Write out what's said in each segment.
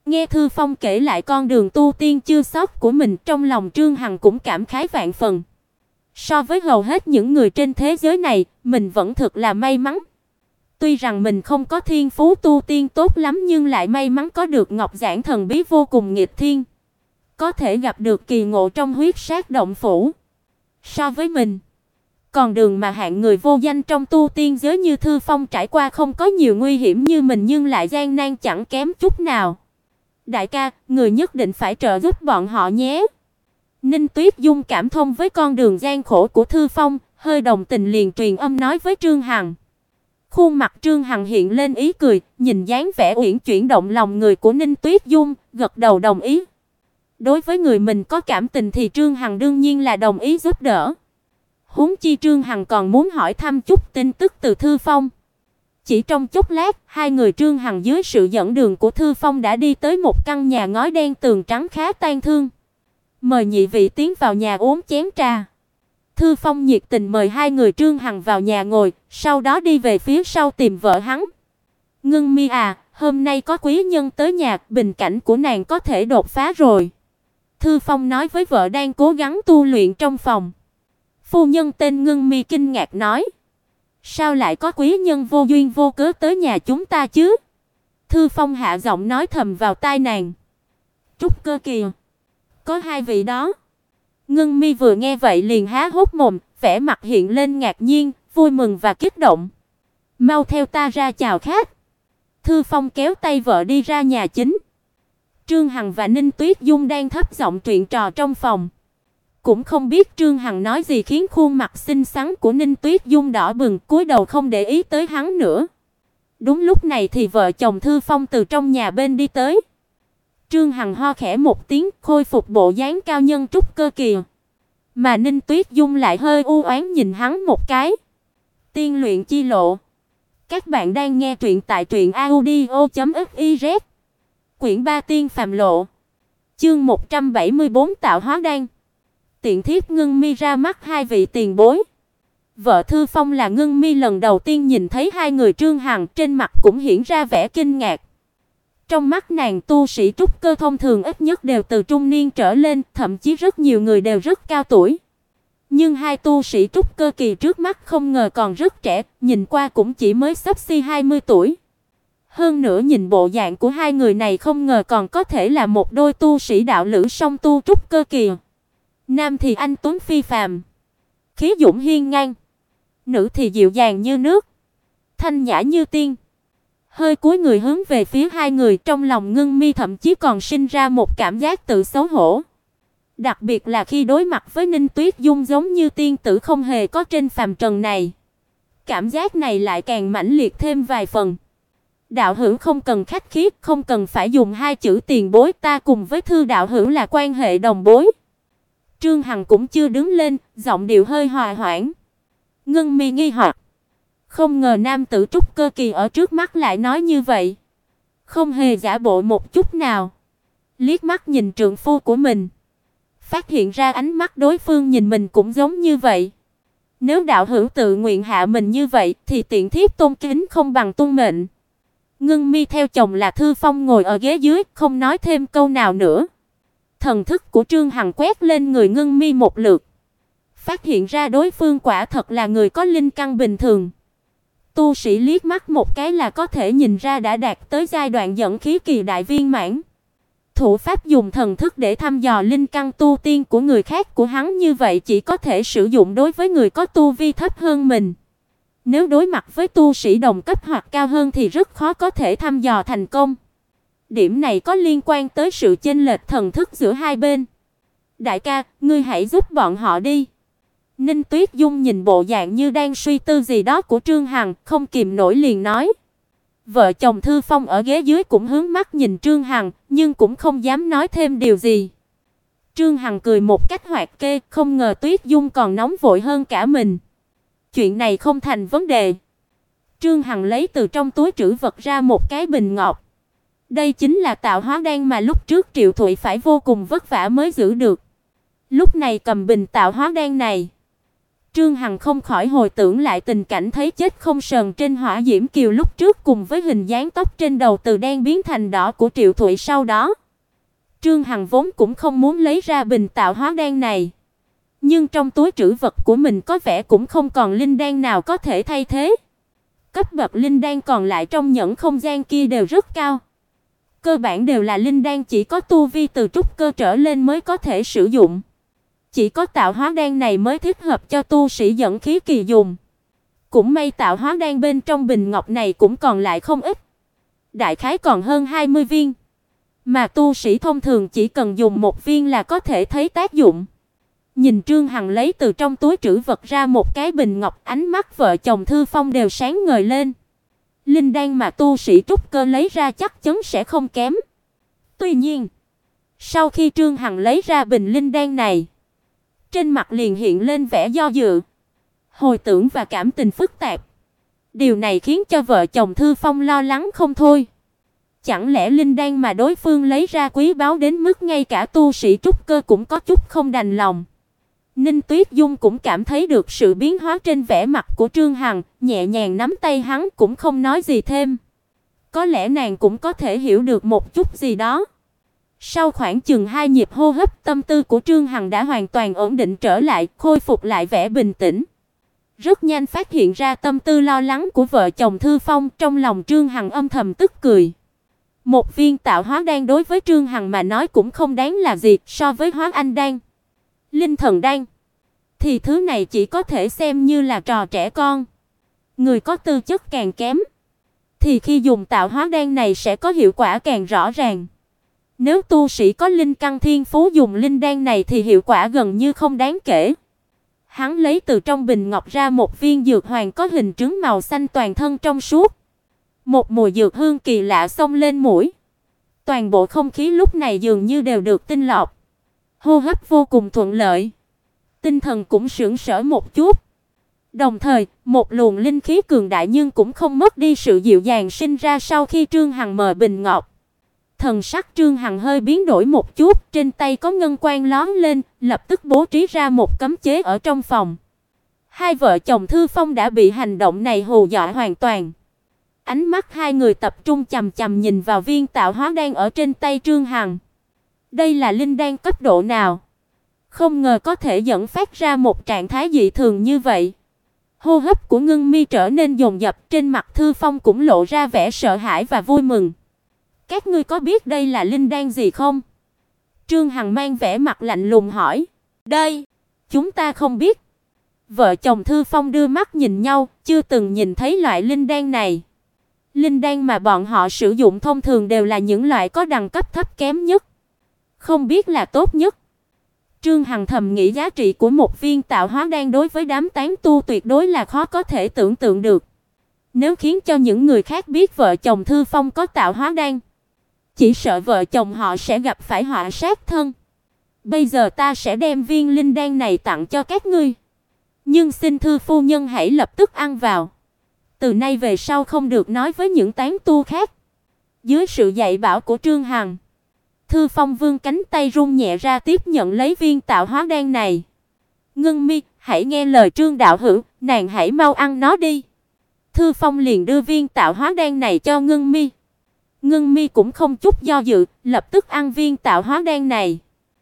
Nghe Thư Phong kể lại con đường tu tiên chưa sót của mình, trong lòng Trương Hằng cũng cảm khái vạn phần. So với hầu hết những người trên thế giới này, mình vẫn thực là may mắn. Tuy rằng mình không có thiên phú tu tiên tốt lắm nhưng lại may mắn có được Ngọc Giản thần bí vô cùng nghịch thiên, có thể gặp được kỳ ngộ trong huyết sát động phủ. So với mình, còn đường mà hạng người vô danh trong tu tiên giới như Thư Phong trải qua không có nhiều nguy hiểm như mình nhưng lại gian nan chẳng kém chút nào. Đại ca, người nhất định phải trợ giúp bọn họ nhé. Ninh Tuyết Dung cảm thông với con đường gian khổ của Thư Phong, hơi đồng tình liền truyền âm nói với Trương Hằng. Khuôn mặt Trương Hằng hiện lên ý cười, nhìn dáng vẻ uyển chuyển động lòng người của Ninh Tuyết Dung, gật đầu đồng ý. Đối với người mình có cảm tình thì Trương Hằng đương nhiên là đồng ý giúp đỡ. Huống chi Trương Hằng còn muốn hỏi thăm chút tin tức từ Thư Phong. Chỉ trong chốc lát, hai người Trương Hằng dưới sự dẫn đường của Thư Phong đã đi tới một căn nhà ngói đen tường trắng khá tang thương. Mời nhị vị tiến vào nhà uống chén trà. Thư Phong nhiệt tình mời hai người Trương Hằng vào nhà ngồi, sau đó đi về phía sau tìm vợ hắn. Ngưng Mi à, hôm nay có quý nhân tới nhà, bình cảnh của nàng có thể đột phá rồi. Thư Phong nói với vợ đang cố gắng tu luyện trong phòng. Phu nhân tên Ngưng Mi kinh ngạc nói: "Sao lại có quý nhân vô duyên vô cớ tới nhà chúng ta chứ?" Thư Phong hạ giọng nói thầm vào tai nàng: "Trúc Cơ kìa, có hai vị đó." Ngưng Mi vừa nghe vậy liền há hốc mồm, vẻ mặt hiện lên ngạc nhiên, vui mừng và kích động. "Mau theo ta ra chào khách." Thư Phong kéo tay vợ đi ra nhà chính. Trương Hằng và Ninh Tuyết Dung đang thấp giọng chuyện trò trong phòng. Cũng không biết Trương Hằng nói gì khiến khuôn mặt xinh xắn của Ninh Tuyết Dung đỏ bừng, cúi đầu không để ý tới hắn nữa. Đúng lúc này thì vợ chồng Thư Phong từ trong nhà bên đi tới. Trương Hằng ho khẽ một tiếng, khôi phục bộ dáng cao nhân trúc cơ kìa. Mà Ninh Tuyết Dung lại hơi u oán nhìn hắn một cái. Tiên luyện chi lộ. Các bạn đang nghe truyện tại truyệnaudio.fiz. Quyển 3 Tiên phàm lộ. Chương 174 tạo hóa đan. Tiện thiếp Ngưng Mi ra mắt hai vị tiền bối. Vợ Thư Phong là Ngưng Mi lần đầu tiên nhìn thấy hai người Trương Hằng, trên mặt cũng hiện ra vẻ kinh ngạc. Trong mắt nàng, tu sĩ trúc cơ thông thường ít nhất đều từ trung niên trở lên, thậm chí rất nhiều người đều rất cao tuổi. Nhưng hai tu sĩ trúc cơ kỳ trước mắt không ngờ còn rất trẻ, nhìn qua cũng chỉ mới xấp xi 20 tuổi. Hơn nữa nhìn bộ dạng của hai người này không ngờ còn có thể là một đôi tu sĩ đạo lữ song tu trúc cơ kỳ. Nam thì anh tuấn phi phàm, khí dũng hiên ngang, nữ thì dịu dàng như nước, thanh nhã như tiên. Hơi cúi người hướng về phía hai người, trong lòng Ngưng Mi thậm chí còn sinh ra một cảm giác tự xấu hổ. Đặc biệt là khi đối mặt với Ninh Tuyết Dung giống như tiên tử không hề có trên phàm trần này. Cảm giác này lại càng mãnh liệt thêm vài phần. Đạo hữu không cần khách khí, không cần phải dùng hai chữ tiền bối, ta cùng với Thư đạo hữu là quan hệ đồng bối. Trương Hằng cũng chưa đứng lên, giọng điệu hơi hòa hoãn. Ngưng Mi nghi hoặc, không ngờ nam tử trúc cơ kỳ ở trước mắt lại nói như vậy, không hề giả bộ một chút nào. Liếc mắt nhìn trượng phu của mình, phát hiện ra ánh mắt đối phương nhìn mình cũng giống như vậy. Nếu đạo hữu tự nguyện hạ mình như vậy thì tiện thiếp tôn kính không bằng tuân mệnh. Ngưng Mi theo chồng là Thư Phong ngồi ở ghế dưới, không nói thêm câu nào nữa. Thần thức của Trương Hằng quét lên người Ngưng Mi một lượt, phát hiện ra đối phương quả thật là người có linh căn bình thường. Tu sĩ liếc mắt một cái là có thể nhìn ra đã đạt tới giai đoạn dẫn khí kỳ đại viên mãn. Thủ pháp dùng thần thức để thăm dò linh căn tu tiên của người khác của hắn như vậy chỉ có thể sử dụng đối với người có tu vi thấp hơn mình. Nếu đối mặt với tu sĩ đồng cấp hoặc cao hơn thì rất khó có thể thăm dò thành công. Điểm này có liên quan tới sự chênh lệch thần thức giữa hai bên. Đại ca, ngươi hãy giúp bọn họ đi. Ninh Tuyết Dung nhìn bộ dạng như đang suy tư gì đó của Trương Hằng, không kìm nổi liền nói. Vợ chồng Thư Phong ở ghế dưới cũng hướng mắt nhìn Trương Hằng, nhưng cũng không dám nói thêm điều gì. Trương Hằng cười một cách hoạt kê, không ngờ Tuyết Dung còn nóng vội hơn cả mình. Chuyện này không thành vấn đề. Trương Hằng lấy từ trong túi trữ vật ra một cái bình ngọc. Đây chính là tạo hóa đan mà lúc trước Triệu Thụy phải vô cùng vất vả mới giữ được. Lúc này cầm bình tạo hóa đan này, Trương Hằng không khỏi hồi tưởng lại tình cảnh thấy chết không sờn trên hỏa diễm kiều lúc trước cùng với hình dáng tóc trên đầu từ đen biến thành đỏ của Triệu Thụy sau đó. Trương Hằng vốn cũng không muốn lấy ra bình tạo hóa đan này, nhưng trong túi trữ vật của mình có vẻ cũng không còn linh đan nào có thể thay thế. Cấp bậc linh đan còn lại trong nhẫn không gian kia đều rất cao. Cơ bản đều là linh đan chỉ có tu vi từ trúc cơ trở lên mới có thể sử dụng. Chỉ có tạo hóa đan này mới thích hợp cho tu sĩ dẫn khí kỳ dùng. Cũng may tạo hóa đan bên trong bình ngọc này cũng còn lại không ít. Đại khái còn hơn 20 viên. Mà tu sĩ thông thường chỉ cần dùng một viên là có thể thấy tác dụng. Nhìn Trương Hằng lấy từ trong túi trữ vật ra một cái bình ngọc, ánh mắt vợ chồng Thư Phong đều sáng ngời lên. Linh đan mà tu sĩ trúc cơ lấy ra chắc chắn sẽ không kém. Tuy nhiên, sau khi Trương Hằng lấy ra bình linh đan này, trên mặt liền hiện lên vẻ do dự, hồi tưởng và cảm tình phức tạp. Điều này khiến cho vợ chồng Thư Phong lo lắng không thôi. Chẳng lẽ linh đan mà đối phương lấy ra quý báu đến mức ngay cả tu sĩ trúc cơ cũng có chút không đành lòng. Ninh Tuyết Dung cũng cảm thấy được sự biến hóa trên vẻ mặt của Trương Hằng, nhẹ nhàng nắm tay hắn cũng không nói gì thêm. Có lẽ nàng cũng có thể hiểu được một chút gì đó. Sau khoảng chừng 2 nhịp hô hấp, tâm tư của Trương Hằng đã hoàn toàn ổn định trở lại, khôi phục lại vẻ bình tĩnh. Rất nhanh phát hiện ra tâm tư lo lắng của vợ chồng Thư Phong, trong lòng Trương Hằng âm thầm tức cười. Một viên tạo hóa đan đối với Trương Hằng mà nói cũng không đáng là gì, so với Hóa Anh đan, Linh Thần đan thì thứ này chỉ có thể xem như là trò trẻ con. Người có tư chất càng kém thì khi dùng tạo hóa đan này sẽ có hiệu quả càng rõ ràng. Nếu tu sĩ có linh căn thiên phú dùng linh đan này thì hiệu quả gần như không đáng kể. Hắn lấy từ trong bình ngọc ra một viên dược hoàng có hình trứng màu xanh, toàn thân trong suốt. Một mùi dược hương kỳ lạ xông lên mũi. Toàn bộ không khí lúc này dường như đều được tinh lọc. Hô hấp vô cùng thuận lợi. Tinh thần cũng sững sờ một chút. Đồng thời, một luồng linh khí cường đại nhưng cũng không mất đi sự dịu dàng sinh ra sau khi Trương Hằng mở bình ngọc. Thần sắc Trương Hằng hơi biến đổi một chút, trên tay có ngân quang lóe lên, lập tức bố trí ra một cấm chế ở trong phòng. Hai vợ chồng Thư Phong đã bị hành động này hù dọa hoàn toàn. Ánh mắt hai người tập trung chằm chằm nhìn vào viên tạo hóa đan ở trên tay Trương Hằng. Đây là linh đan cấp độ nào? Không ngờ có thể dẫn phát ra một trạng thái dị thường như vậy. Hô hấp của Ngân Mi trở nên dồn dập, trên mặt Thư Phong cũng lộ ra vẻ sợ hãi và vui mừng. Các ngươi có biết đây là linh đan gì không? Trương Hằng mang vẻ mặt lạnh lùng hỏi. Đây, chúng ta không biết. Vợ chồng Thư Phong đưa mắt nhìn nhau, chưa từng nhìn thấy loại linh đan này. Linh đan mà bọn họ sử dụng thông thường đều là những loại có đẳng cấp thấp kém nhất, không biết là tốt nhất. Trương Hằng thầm nghĩ giá trị của một viên tạo hóa đan đối với đám tán tu tuyệt đối là khó có thể tưởng tượng được. Nếu khiến cho những người khác biết vợ chồng Thư Phong có tạo hóa đan, chỉ sợ vợ chồng họ sẽ gặp phải họa sát thân. Bây giờ ta sẽ đem viên linh đan này tặng cho các ngươi, nhưng xin Thư phu nhân hãy lập tức ăn vào. Từ nay về sau không được nói với những tán tu khác. Dưới sự dạy bảo của Trương Hằng, Thư Phong vươn cánh tay run nhẹ ra tiếp nhận lấy viên tạo hóa đan này. Ngân Mi, hãy nghe lời Trương đạo hữu, nàng hãy mau ăn nó đi. Thư Phong liền đưa viên tạo hóa đan này cho Ngân Mi. Ngân Mi cũng không chút do dự, lập tức ăn viên tạo hóa đan này.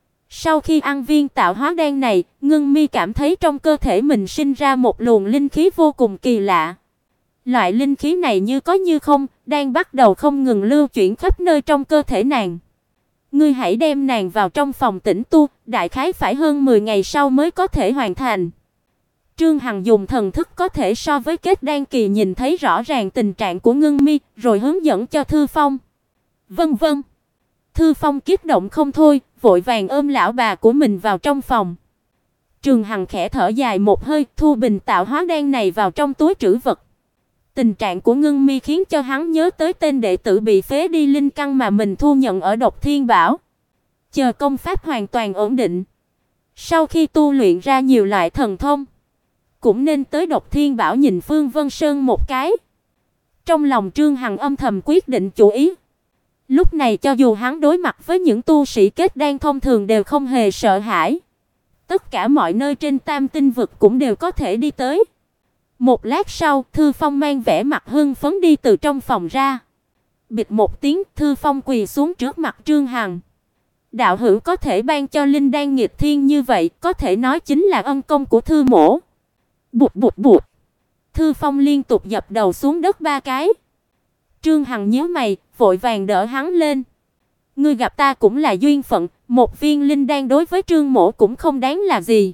Sau khi ăn viên tạo hóa đan này, Ngân Mi cảm thấy trong cơ thể mình sinh ra một luồng linh khí vô cùng kỳ lạ. Loại linh khí này như có như không, đang bắt đầu không ngừng lưu chuyển khắp nơi trong cơ thể nàng. Ngươi hãy đem nàng vào trong phòng tĩnh tu, đại khái phải hơn 10 ngày sau mới có thể hoàn thành. Trương Hằng dùng thần thức có thể so với kết đan kỳ nhìn thấy rõ ràng tình trạng của Ngân Mi, rồi hướng dẫn cho Thư Phong. Vân vân. Thư Phong kích động không thôi, vội vàng ôm lão bà của mình vào trong phòng. Trương Hằng khẽ thở dài một hơi, thu bình tạo hóa đan này vào trong túi trữ vật. Tình trạng của Ngân Mi khiến cho hắn nhớ tới tên đệ tử bị phế đi linh căn mà mình thu nhận ở Độc Thiên Bảo. Chờ công pháp hoàn toàn ổn định, sau khi tu luyện ra nhiều loại thần thông, cũng nên tới Độc Thiên Bảo nhìn Phương Vân Sơn một cái. Trong lòng Trương Hằng âm thầm quyết định chủ ý. Lúc này cho dù hắn đối mặt với những tu sĩ kết đan thông thường đều không hề sợ hãi. Tất cả mọi nơi trên Tam Tinh vực cũng đều có thể đi tới. Một lát sau, Thư Phong mang vẻ mặt hưng phấn đi từ trong phòng ra. Bịch một tiếng, Thư Phong quỳ xuống trước mặt Trương Hằng. Đạo hữu có thể ban cho linh đan nghịch thiên như vậy, có thể nói chính là ân công của Thư mỗ. Bụt bụt bụt. Thư Phong liên tục dập đầu xuống đất 3 cái. Trương Hằng nhíu mày, vội vàng đỡ hắn lên. Ngươi gặp ta cũng là duyên phận, một viên linh đan đối với Trương mỗ cũng không đáng là gì.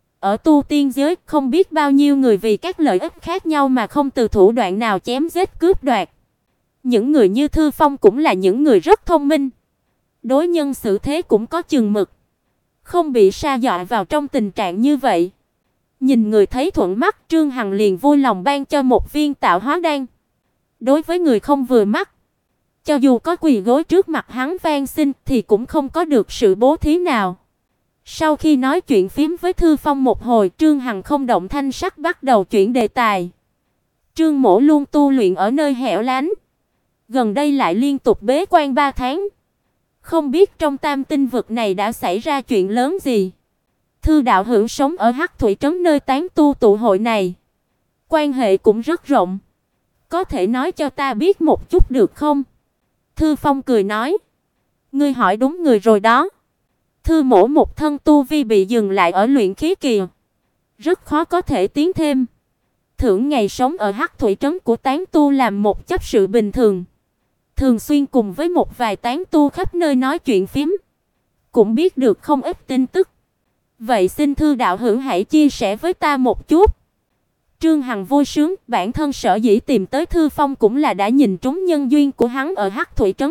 Ở tu tiên giới, không biết bao nhiêu người vì các lợi ích khác nhau mà không từ thủ đoạn nào chém giết cướp đoạt. Những người như Thư Phong cũng là những người rất thông minh. Đối nhân xử thế cũng có chừng mực, không bị sa dọa vào trong tình trạng như vậy. Nhìn người thấy thuận mắt, Trương Hằng liền vui lòng ban cho một viên tạo hóa đan. Đối với người không vừa mắt, cho dù có quỳ gối trước mặt hắn van xin thì cũng không có được sự bố thí nào. Sau khi nói chuyện phím với Thư Phong một hồi, Trương Hằng không động thanh sắc bắt đầu chuyển đề tài. Trương mỗ luôn tu luyện ở nơi hẻo lánh, gần đây lại liên tục bế quan 3 tháng. Không biết trong Tam Tinh vực này đã xảy ra chuyện lớn gì. Thư đạo hữu sống ở Hắc Thủy trấn nơi tán tu tụ hội này, quan hệ cũng rất rộng, có thể nói cho ta biết một chút được không? Thư Phong cười nói, ngươi hỏi đúng người rồi đó. Thư mỗ một thân tu vi bị dừng lại ở luyện khí kỳ, rất khó có thể tiến thêm. Thưởng ngày sống ở Hắc Thủy trấn của tán tu làm một chấp sự bình thường, thường xuyên cùng với một vài tán tu khắp nơi nói chuyện phím, cũng biết được không ít tin tức. Vậy xin Thư đạo hữu hãy chia sẻ với ta một chút. Trương Hằng vui sướng, bản thân sở dĩ tìm tới Thư Phong cũng là đã nhìn trúng nhân duyên của hắn ở Hắc Thủy trấn.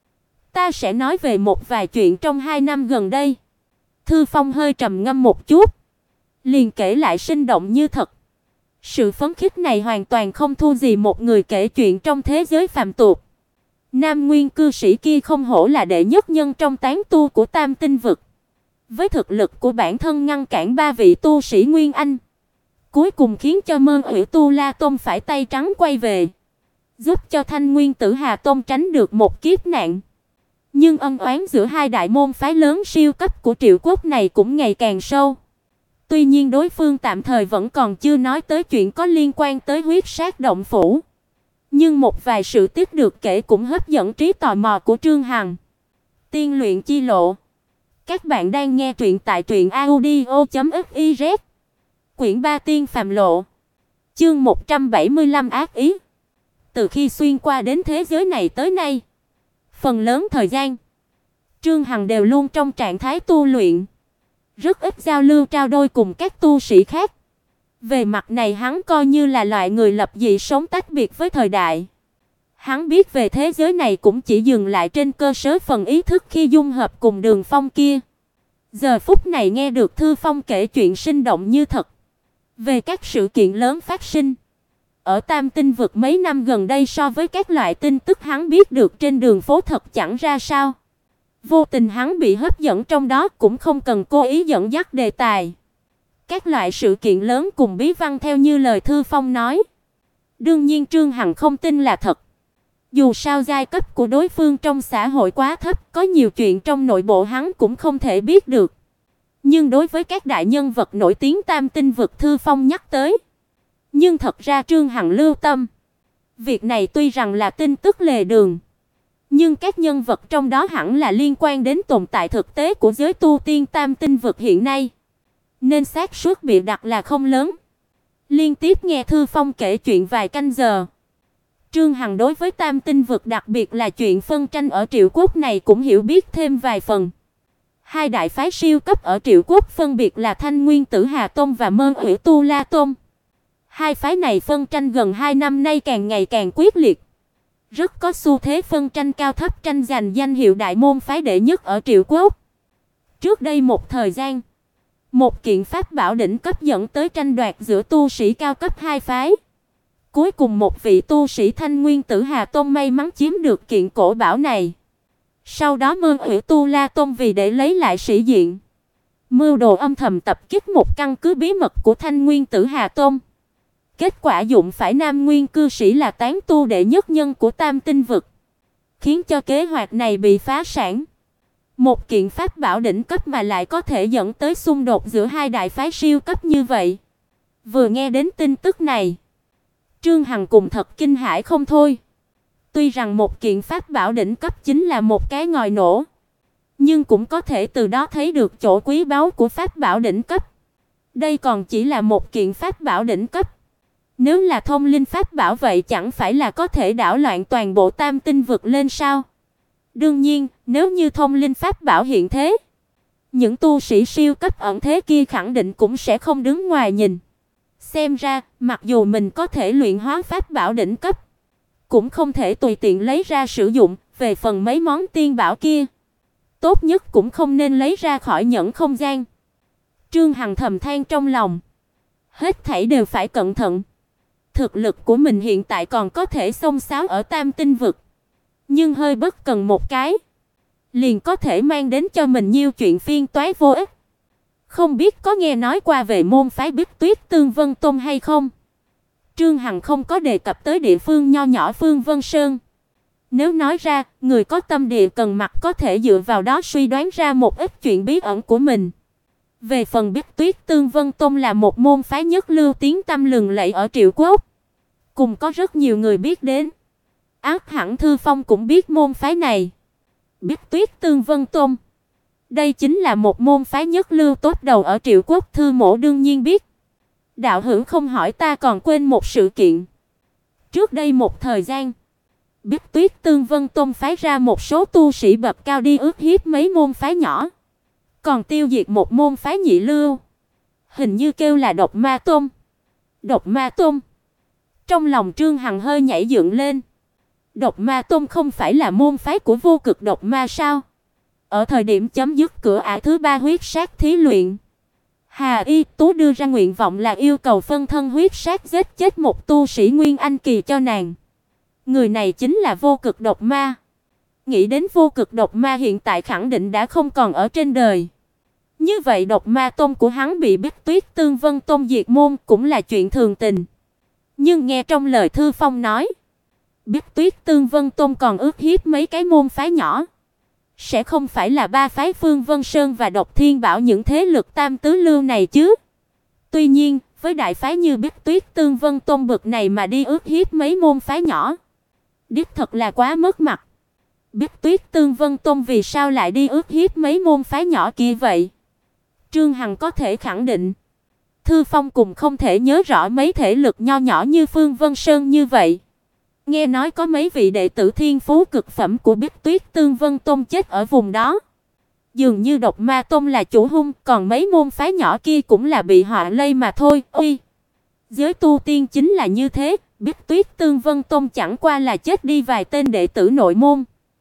Ta sẽ nói về một vài chuyện trong 2 năm gần đây. Thư Phong hơi trầm ngâm một chút, liền kể lại sinh động như thật. Sự phấn khích này hoàn toàn không thua gì một người kể chuyện trong thế giới phàm tục. Nam Nguyên cư sĩ kia không hổ là đệ nhất nhân trong tán tu của Tam Tinh vực. Với thực lực của bản thân ngăn cản 3 vị tu sĩ Nguyên Anh, cuối cùng khiến cho Mơ Hủy Tu La Tông phải tay trắng quay về, giúp cho Thanh Nguyên Tử Hà Tông tránh được một kiếp nạn. Nhưng ân oán giữa hai đại môn phái lớn siêu cấp của Triệu Quốc này cũng ngày càng sâu. Tuy nhiên đối phương tạm thời vẫn còn chưa nói tới chuyện có liên quan tới huyết sát động phủ. Nhưng một vài sự tiếp được kể cũng hấp dẫn trí tò mò của Trương Hằng. Tiên luyện chi lộ. Các bạn đang nghe truyện tại truyệnaudio.fiz. Quyển 3 Tiên phàm lộ. Chương 175 ác ý. Từ khi xuyên qua đến thế giới này tới nay, phần lớn thời gian, Trương Hằng đều luôn trong trạng thái tu luyện, rất ít giao lưu trao đổi cùng các tu sĩ khác. Về mặt này hắn coi như là loại người lập dị sống tách biệt với thời đại. Hắn biết về thế giới này cũng chỉ dừng lại trên cơ sở phần ý thức khi dung hợp cùng Đường Phong kia. Giờ phút này nghe được Thư Phong kể chuyện sinh động như thật về các sự kiện lớn phát sinh ở Tam Tinh vực mấy năm gần đây, so với các loại tin tức hắn biết được trên đường phố thật chẳng ra sao. Vô tình hắn bị hấp dẫn trong đó, cũng không cần cố ý dẫn dắt đề tài. Các loại sự kiện lớn cùng bí văn theo như lời Thư Phong nói. Đương nhiên Trương Hằng không tin là thật. Dù sao giai cấp của đối phương trong xã hội quá thấp, có nhiều chuyện trong nội bộ hắn cũng không thể biết được. Nhưng đối với các đại nhân vật nổi tiếng Tam Tinh vực Thư Phong nhắc tới, nhưng thật ra Trương Hằng lưu tâm. Việc này tuy rằng là tin tức lề đường, nhưng các nhân vật trong đó hẳn là liên quan đến tồn tại thực tế của giới tu tiên Tam Tinh vực hiện nay, nên xác suất bị đặt là không lớn. Liên tiếp nghe Thư Phong kể chuyện vài canh giờ, Trương Hằng đối với Tam Tinh vực, đặc biệt là chuyện phân tranh ở Triệu Quốc này cũng hiểu biết thêm vài phần. Hai đại phái siêu cấp ở Triệu Quốc phân biệt là Thanh Nguyên Tử Hà Tông và Mơ Hủy Tu La Tông. Hai phái này phân tranh gần 2 năm nay càng ngày càng quyết liệt, rất có xu thế phân tranh cao thấp, tranh giành danh hiệu đại môn phái đệ nhất ở Triệu Quốc. Trước đây một thời gian, một kiện pháp bảo đỉnh cấp dẫn tới tranh đoạt giữa tu sĩ cao cấp hai phái. Cuối cùng một vị tu sĩ Thanh Nguyên Tử Hà Tông may mắn chiếm được kiện cổ bảo này. Sau đó Mơ Hủy Tu La Tông vì để lấy lại sĩ diện, mưu đồ âm thầm tập kích một căn cứ bí mật của Thanh Nguyên Tử Hà Tông. Kết quả dụng phải Nam Nguyên cư sĩ là tán tu đệ nhất nhân của Tam Tinh vực, khiến cho kế hoạch này bị phá sản. Một kiện pháp bảo đỉnh cấp mà lại có thể dẫn tới xung đột giữa hai đại phái siêu cấp như vậy. Vừa nghe đến tin tức này, Trương Hằng cùng thật kinh hãi không thôi. Tuy rằng một kiện pháp bảo đỉnh cấp chính là một cái ngòi nổ, nhưng cũng có thể từ đó thấy được chỗ quý báu của pháp bảo đỉnh cấp. Đây còn chỉ là một kiện pháp bảo đỉnh cấp. Nếu là thông linh pháp bảo vậy chẳng phải là có thể đảo loạn toàn bộ Tam Tinh vực lên sao? Đương nhiên, nếu như thông linh pháp bảo hiện thế, những tu sĩ siêu cấp ẩn thế kia khẳng định cũng sẽ không đứng ngoài nhìn. Xem ra, mặc dù mình có thể luyện hóa pháp bảo đỉnh cấp, cũng không thể tùy tiện lấy ra sử dụng, về phần mấy món tiên bảo kia, tốt nhất cũng không nên lấy ra khỏi nhẫn không gian. Trương Hằng thầm than trong lòng, hết thảy đều phải cẩn thận. Thực lực của mình hiện tại còn có thể xông xáo ở Tam Tinh vực, nhưng hơi bất cần một cái, liền có thể mang đến cho mình nhiều chuyện phiền toái vô ích. Không biết có nghe nói qua về môn phái Bích Tuyết Tương Vân Tông hay không? Trương Hằng không có đề cập tới địa phương nho nhỏ Phương Vân Sơn. Nếu nói ra, người có tâm địa cần mật có thể dựa vào đó suy đoán ra một ít chuyện bí ẩn của mình. Về phần Bích Tuyết Tương Vân Tông là một môn phái nhất lưu tiếng tăm lừng lẫy ở Triệu Quốc, cùng có rất nhiều người biết đến. Ác hẳn Thư Phong cũng biết môn phái này. Bích Tuyết Tương Vân Tông, đây chính là một môn phái nhất lưu tốt đầu ở Triệu Quốc, Thư Mỗ đương nhiên biết. Đạo hữu không hỏi ta còn quên một sự kiện. Trước đây một thời gian, Bích Tuyết Tương Vân Tông phái ra một số tu sĩ bậc cao đi ức hiếp mấy môn phái nhỏ, còn tiêu diệt một môn phái nhị lưu, hình như kêu là Độc Ma Tông. Độc Ma Tông? Trong lòng Trương Hằng hơi nhảy dựng lên. Độc Ma Tông không phải là môn phái của vô cực độc ma sao? Ở thời điểm chấm dứt cửa ải thứ 3 huyết sát thí luyện, Hà Y Tú đưa ra nguyện vọng là yêu cầu phân thân huyết sát giết chết một tu sĩ Nguyên Anh kỳ cho nàng. Người này chính là vô cực độc ma. Nghĩ đến vô cực độc ma hiện tại khẳng định đã không còn ở trên đời. Như vậy Độc Ma Tông của hắn bị Bích Tuyết Tương Vân Tông diệt môn cũng là chuyện thường tình. Nhưng nghe trong lời Thư Phong nói, Bích Tuyết Tương Vân Tông còn ức hiếp mấy cái môn phái nhỏ, sẽ không phải là ba phái Phương Vân Sơn và Độc Thiên Bảo những thế lực tam tứ lưu này chứ? Tuy nhiên, với đại phái như Bích Tuyết Tương Vân Tông bực này mà đi ức hiếp mấy môn phái nhỏ, đích thật là quá mất mặt. Bích Tuyết Tương Vân Tông vì sao lại đi ức hiếp mấy môn phái nhỏ kia vậy? Trương Hằng có thể khẳng định, Thư Phong cùng không thể nhớ rõ mấy thể lực nho nhỏ như Phương Vân Sơn như vậy. Nghe nói có mấy vị đệ tử thiên phú cực phẩm của Bích Tuyết Tương Vân Tông chết ở vùng đó. Dường như Độc Ma Tông là chủ hung, còn mấy môn phái nhỏ kia cũng là bị họa lây mà thôi. Ôi, giới tu tiên chính là như thế, Bích Tuyết Tương Vân Tông chẳng qua là chết đi vài tên đệ tử nội môn,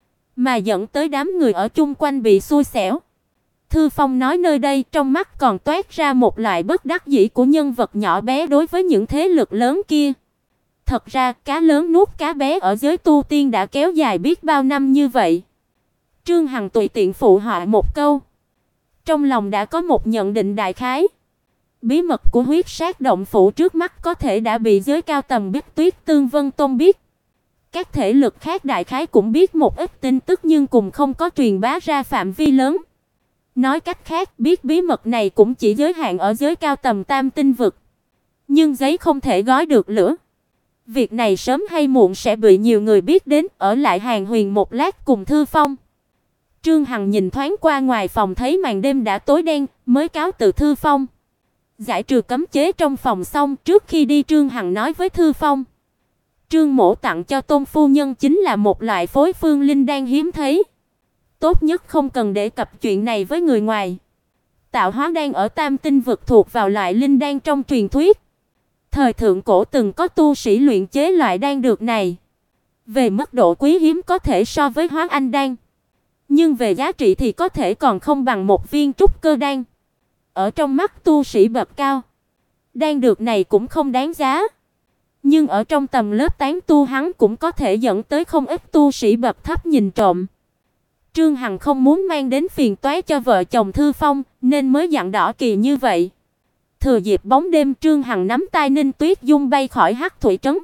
mà dẫn tới đám người ở chung quanh bị xui xẻo. Thư Phong nói nơi đây, trong mắt còn toát ra một loại bất đắc dĩ của nhân vật nhỏ bé đối với những thế lực lớn kia. Thật ra, cá lớn nuốt cá bé ở giới tu tiên đã kéo dài biết bao năm như vậy. Trương Hằng tùy tiện phụ họa một câu, trong lòng đã có một nhận định đại khái. Bí mật của huyết sát động phủ trước mắt có thể đã bị giới cao tầng Bích Tuyết Tương Vân Tông biết. Các thể lực khác đại khái cũng biết một ít tin tức nhưng cùng không có truyền bá ra phạm vi lớn. Nói cách khác, biết bí mật này cũng chỉ giới hạn ở giới cao tầng Tam Tinh vực. Nhưng giấy không thể gói được lửa. Việc này sớm hay muộn sẽ bị nhiều người biết đến. Ở lại Hàn Huyền một lát cùng Thư Phong, Trương Hằng nhìn thoáng qua ngoài phòng thấy màn đêm đã tối đen, mới cáo từ Thư Phong. Giải trừ cấm chế trong phòng xong, trước khi đi Trương Hằng nói với Thư Phong, Trương mỗ tặng cho Tôn phu nhân chính là một loại phối phương linh đan hiếm thấy. Tốt nhất không cần đề cập chuyện này với người ngoài. Tạo hóa đan ở Tam Tinh vực thuộc vào loại linh đan trong truyền thuyết. Thời thượng cổ từng có tu sĩ luyện chế loại đan dược này. Về mức độ quý hiếm có thể so với Hóa Anh đan, nhưng về giá trị thì có thể còn không bằng một viên trúc cơ đan. Ở trong mắt tu sĩ bậc cao, đan dược này cũng không đáng giá. Nhưng ở trong tầm lớp tán tu hắn cũng có thể dẫn tới không ít tu sĩ bậc thấp nhìn trộm. Trương Hằng không muốn mang đến phiền toái cho vợ chồng Thư Phong, nên mới dặn đỏ kỳ như vậy. Thừa dịp bóng đêm, Trương Hằng nắm tay Ninh Tuyết Dung bay khỏi Hắc Thủy trấn.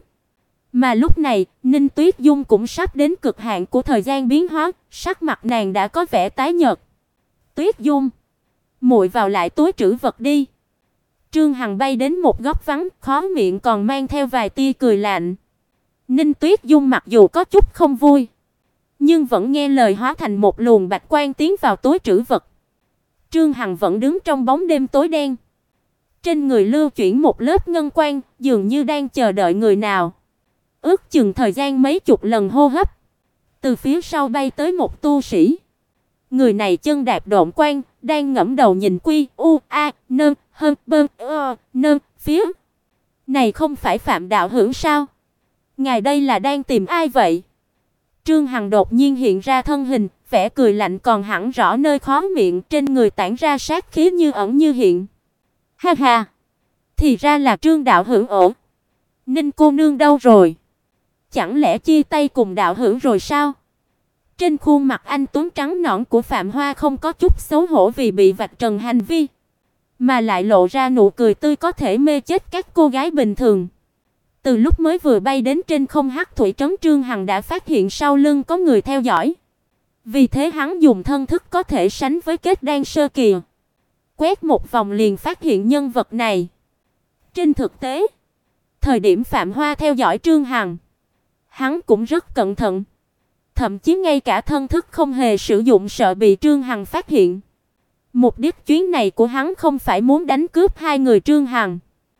Mà lúc này, Ninh Tuyết Dung cũng sắp đến cực hạn của thời gian biến hóa, sắc mặt nàng đã có vẻ tái nhợt. Tuyết Dung, muội vào lại túi trữ vật đi. Trương Hằng bay đến một góc vắng, khóe miệng còn mang theo vài tia cười lạnh. Ninh Tuyết Dung mặc dù có chút không vui, nhưng vẫn nghe lời hóa thành một luồng bạch quang tiến vào túi trữ vật. Trương Hằng vẫn đứng trong bóng đêm tối đen. Trên người lưu chuyển một lớp ngân quang, dường như đang chờ đợi người nào. Ước chừng thời gian mấy chục lần hô hấp, từ phía sau bay tới một tu sĩ. Người này chân đạp độn quang, đang ngẩng đầu nhìn Quy U A Nơn Hơn Bơn Nơn phía. Này không phải Phạm đạo hữu sao? Ngài đây là đang tìm ai vậy? Trương Hằng đột nhiên hiện ra thân hình, vẻ cười lạnh còn hẳn rõ nơi khóe miệng, trên người tản ra sát khí như ẩn như hiện. Ha ha, thì ra là Trương đạo hữu ổ. Ninh cô nương đâu rồi? Chẳng lẽ chia tay cùng đạo hữu rồi sao? Trên khuôn mặt anh tuấn trắng nõn của Phạm Hoa không có chút xấu hổ vì bị vạch trần hành vi, mà lại lộ ra nụ cười tươi có thể mê chết các cô gái bình thường. Từ lúc mới vừa bay đến trên không hắc thủy trấn, Trương Hằng đã phát hiện sau lưng có người theo dõi. Vì thế hắn dùng thân thức có thể sánh với kết đan sơ kỳ. Quét một vòng liền phát hiện nhân vật này. Trên thực tế, thời điểm Phạm Hoa theo dõi Trương Hằng, hắn cũng rất cẩn thận. Thậm chí ngay cả thân thức không hề sử dụng, sợ bị Trương Hằng phát hiện. Mục đích chuyến này của hắn không phải muốn đánh cướp hai người Trương Hằng,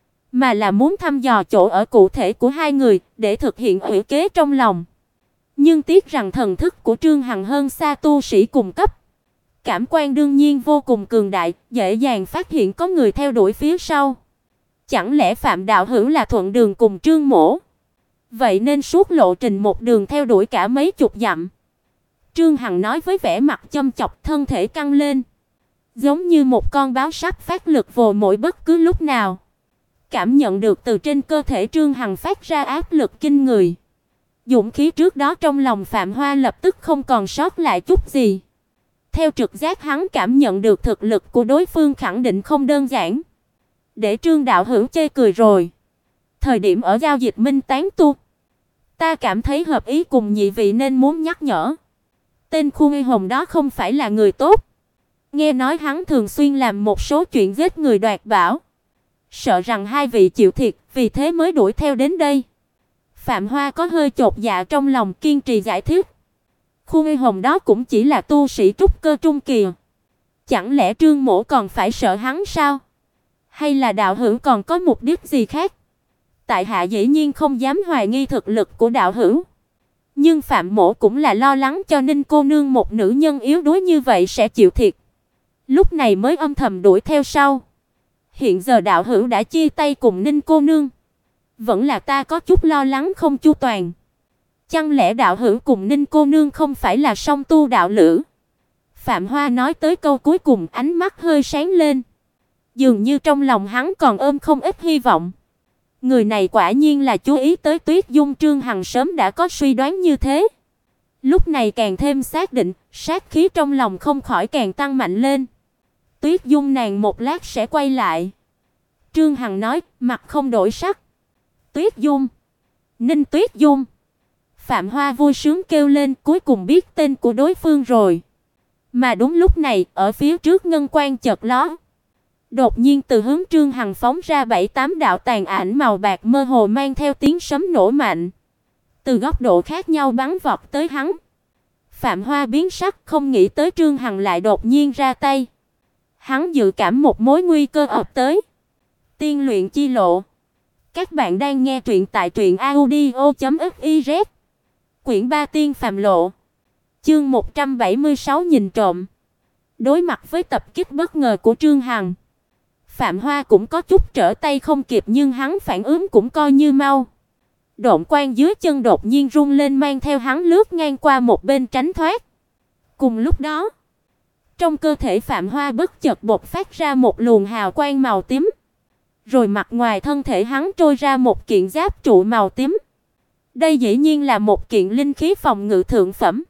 mà là muốn thăm dò chỗ ở cụ thể của hai người để thực hiện ủy kế trong lòng. Nhưng tiếc rằng thần thức của Trương Hằng hơn xa tu sĩ cùng cấp. Cảm quan đương nhiên vô cùng cường đại, dễ dàng phát hiện có người theo đuổi phía sau. Chẳng lẽ Phạm đạo hữu là thuận đường cùng Trương mỗ? Vậy nên suốt lộ trình một đường theo đuổi cả mấy chục dặm. Trương Hằng nói với vẻ mặt châm chọc, thân thể căng lên, giống như một con báo sắp phát lực vồ mồi bất cứ lúc nào. Cảm nhận được từ trên cơ thể Trương Hằng phát ra áp lực kinh người. Dũng khí trước đó trong lòng Phạm Hoa lập tức không còn sót lại chút gì. Theo trực giác hắn cảm nhận được thực lực của đối phương khẳng định không đơn giản. Để Trương đạo hữu chê cười rồi. Thời điểm ở giao dịch minh tán tu, ta cảm thấy hợp ý cùng nhị vị nên muốn nhắc nhở. Tên Khu Nghi Hồng đó không phải là người tốt. Nghe nói hắn thường xuyên làm một số chuyện giết người đoạt bảo. Sợ rằng hai vị chịu thiệt, vì thế mới đuổi theo đến đây. Phạm Hoa có hơi chột dạ trong lòng, kiên trì giải thích. Khu Nghi Hồng đó cũng chỉ là tu sĩ trúc cơ trung kỳ. Chẳng lẽ Trương mỗ còn phải sợ hắn sao? Hay là đạo hữu còn có mục đích gì khác? Tại hạ dĩ nhiên không dám hoài nghi thực lực của đạo hữu. Nhưng Phạm mỗ cũng là lo lắng cho Ninh cô nương một nữ nhân yếu đuối như vậy sẽ chịu thiệt. Lúc này mới âm thầm đuổi theo sau. Hiện giờ đạo hữu đã chia tay cùng Ninh cô nương, vẫn là ta có chút lo lắng không chu toàn. Chẳng lẽ đạo hữu cùng Ninh cô nương không phải là song tu đạo lữ? Phạm Hoa nói tới câu cuối cùng, ánh mắt hơi sáng lên. Dường như trong lòng hắn còn ôm không ít hy vọng. Người này quả nhiên là chú ý tới Tuyết Dung. Trương Hằng sớm đã có suy đoán như thế. Lúc này càng thêm xác định, sát khí trong lòng không khỏi càng tăng mạnh lên. Tuyết Dung nàng một lát sẽ quay lại. Trương Hằng nói, mặt không đổi sắc. Tuyết Dung, Ninh Tuyết Dung. Phạm Hoa vui sướng kêu lên, cuối cùng biết tên của đối phương rồi. Mà đúng lúc này, ở phía trước ngân quang chợt lóe. Đột nhiên từ hướng Trương Hằng phóng ra 7-8 đạo tàn ảnh màu bạc mơ hồ mang theo tiếng sấm nổ mạnh. Từ góc độ khác nhau bắn vọt tới hắn. Phạm Hoa biến sắc, không nghĩ tới Trương Hằng lại đột nhiên ra tay. Hắn dự cảm một mối nguy cơ ập tới. Tiên luyện chi lộ. Các bạn đang nghe truyện tại truyệnaudio.fiz. Quyển 3 Tiên phàm lộ. Chương 176 nhìn trộm. Đối mặt với tập kích bất ngờ của Trương Hằng, Phạm Hoa cũng có chút trở tay không kịp, nhưng hắn phản ứng cũng coi như mau. Độn quang dưới chân đột nhiên rung lên, mang theo hắn lướt ngang qua một bên tránh thoát. Cùng lúc đó, trong cơ thể Phạm Hoa bất chợt bộc phát ra một luồng hào quang màu tím. Rồi mặt ngoài thân thể hắn trôi ra một kiện giáp trụ màu tím. Đây dĩ nhiên là một kiện linh khí phòng ngự thượng phẩm.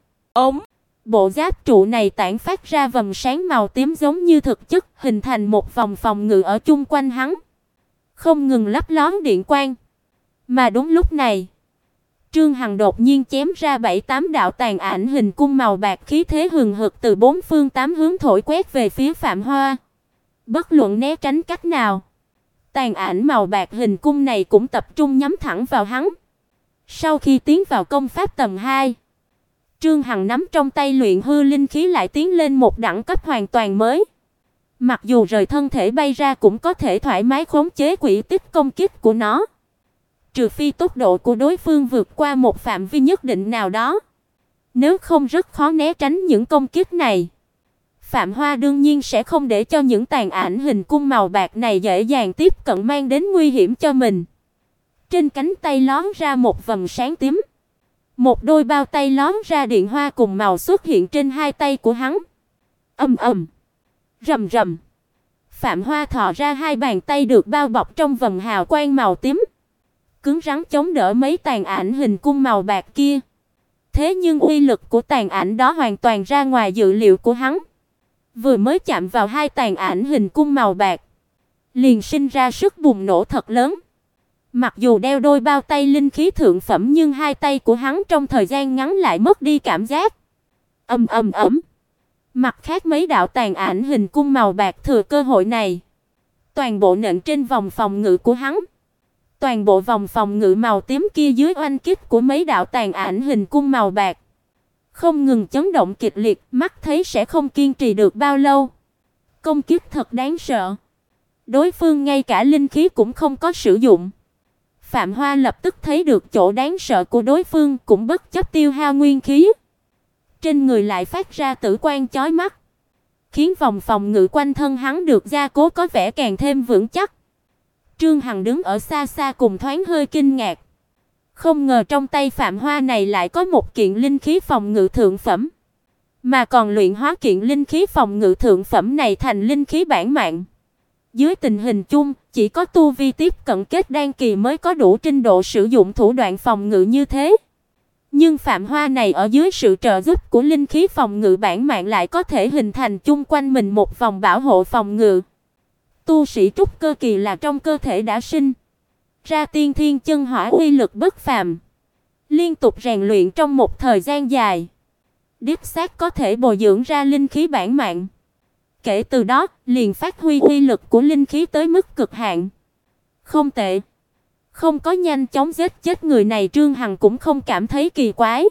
Bộ giáp trụ này tản phát ra vầng sáng màu tím giống như thực chất, hình thành một vòng phòng ngự ở chung quanh hắn, không ngừng lấp lóe điện quang. Mà đúng lúc này, Trương Hằng đột nhiên chém ra 7-8 đạo tàn ảnh hình cung màu bạc, khí thế hừng hực từ bốn phương tám hướng thổi quét về phía Phạm Hoa. Bất luận né tránh cách nào, tàn ảnh màu bạc hình cung này cũng tập trung nhắm thẳng vào hắn. Sau khi tiến vào công pháp tầng 2, Trương Hằng nắm trong tay luyện hư linh khí lại tiến lên một đẳng cấp hoàn toàn mới. Mặc dù rời thân thể bay ra cũng có thể thoải mái khống chế quỹ tích công kích của nó. Trừ phi tốc độ của đối phương vượt qua một phạm vi nhất định nào đó, nếu không rất khó né tránh những công kích này. Phạm Hoa đương nhiên sẽ không để cho những tàn ảnh hình cung màu bạc này dễ dàng tiếp cận mang đến nguy hiểm cho mình. Trên cánh tay lóe ra một vầng sáng tím. Một đôi bao tay lóe ra điện hoa cùng màu xuất hiện trên hai tay của hắn. Ầm ầm, rầm rầm. Phạm Hoa thò ra hai bàn tay được bao bọc trong vầng hào quang màu tím, cứng rắn chống đỡ mấy tàn ảnh hình cung màu bạc kia. Thế nhưng uy lực của tàn ảnh đó hoàn toàn ra ngoài dự liệu của hắn. Vừa mới chạm vào hai tàn ảnh hình cung màu bạc, liền sinh ra sức bùng nổ thật lớn. Mặc dù đeo đôi bao tay linh khí thượng phẩm, nhưng hai tay của hắn trong thời gian ngắn lại mất đi cảm giác. Ầm ầm ầm. Mặt khác mấy đạo tàn ảnh hình cung màu bạc thừa cơ hội này, toàn bộ nện trên vòng phòng ngự của hắn. Toàn bộ vòng phòng ngự màu tím kia dưới oanh kích của mấy đạo tàn ảnh hình cung màu bạc không ngừng chấn động kịch liệt, mắt thấy sẽ không kiên trì được bao lâu. Công kích thật đáng sợ. Đối phương ngay cả linh khí cũng không có sử dụng. Phạm Hoa lập tức thấy được chỗ đáng sợ của đối phương, cũng bất chấp tiêu hao nguyên khí. Trên người lại phát ra tử quang chói mắt, khiến vòng phòng ngự quanh thân hắn được gia cố có vẻ càng thêm vững chắc. Trương Hằng đứng ở xa xa cùng thoáng hơi kinh ngạc. Không ngờ trong tay Phạm Hoa này lại có một kiện linh khí phòng ngự thượng phẩm, mà còn luyện hóa kiện linh khí phòng ngự thượng phẩm này thành linh khí bản mạng. Dưới tình hình chung, chỉ có tu vi tiếp cận kết đan kỳ mới có đủ trình độ sử dụng thủ đoạn phòng ngự như thế. Nhưng Phạm Hoa này ở dưới sự trợ giúp của linh khí phòng ngự bản mạng lại có thể hình thành chung quanh mình một vòng bảo hộ phòng ngự. Tu sĩ trúc cơ kỳ là trong cơ thể đã sinh ra tiên thiên chân hỏa uy lực bất phàm, liên tục rèn luyện trong một thời gian dài, đích xác có thể bồi dưỡng ra linh khí bản mạng. Kể từ đó, liền phát huy uy lực của linh khí tới mức cực hạn. Không tệ. Không có nhanh chóng giết chết người này, Trương Hằng cũng không cảm thấy kỳ quái.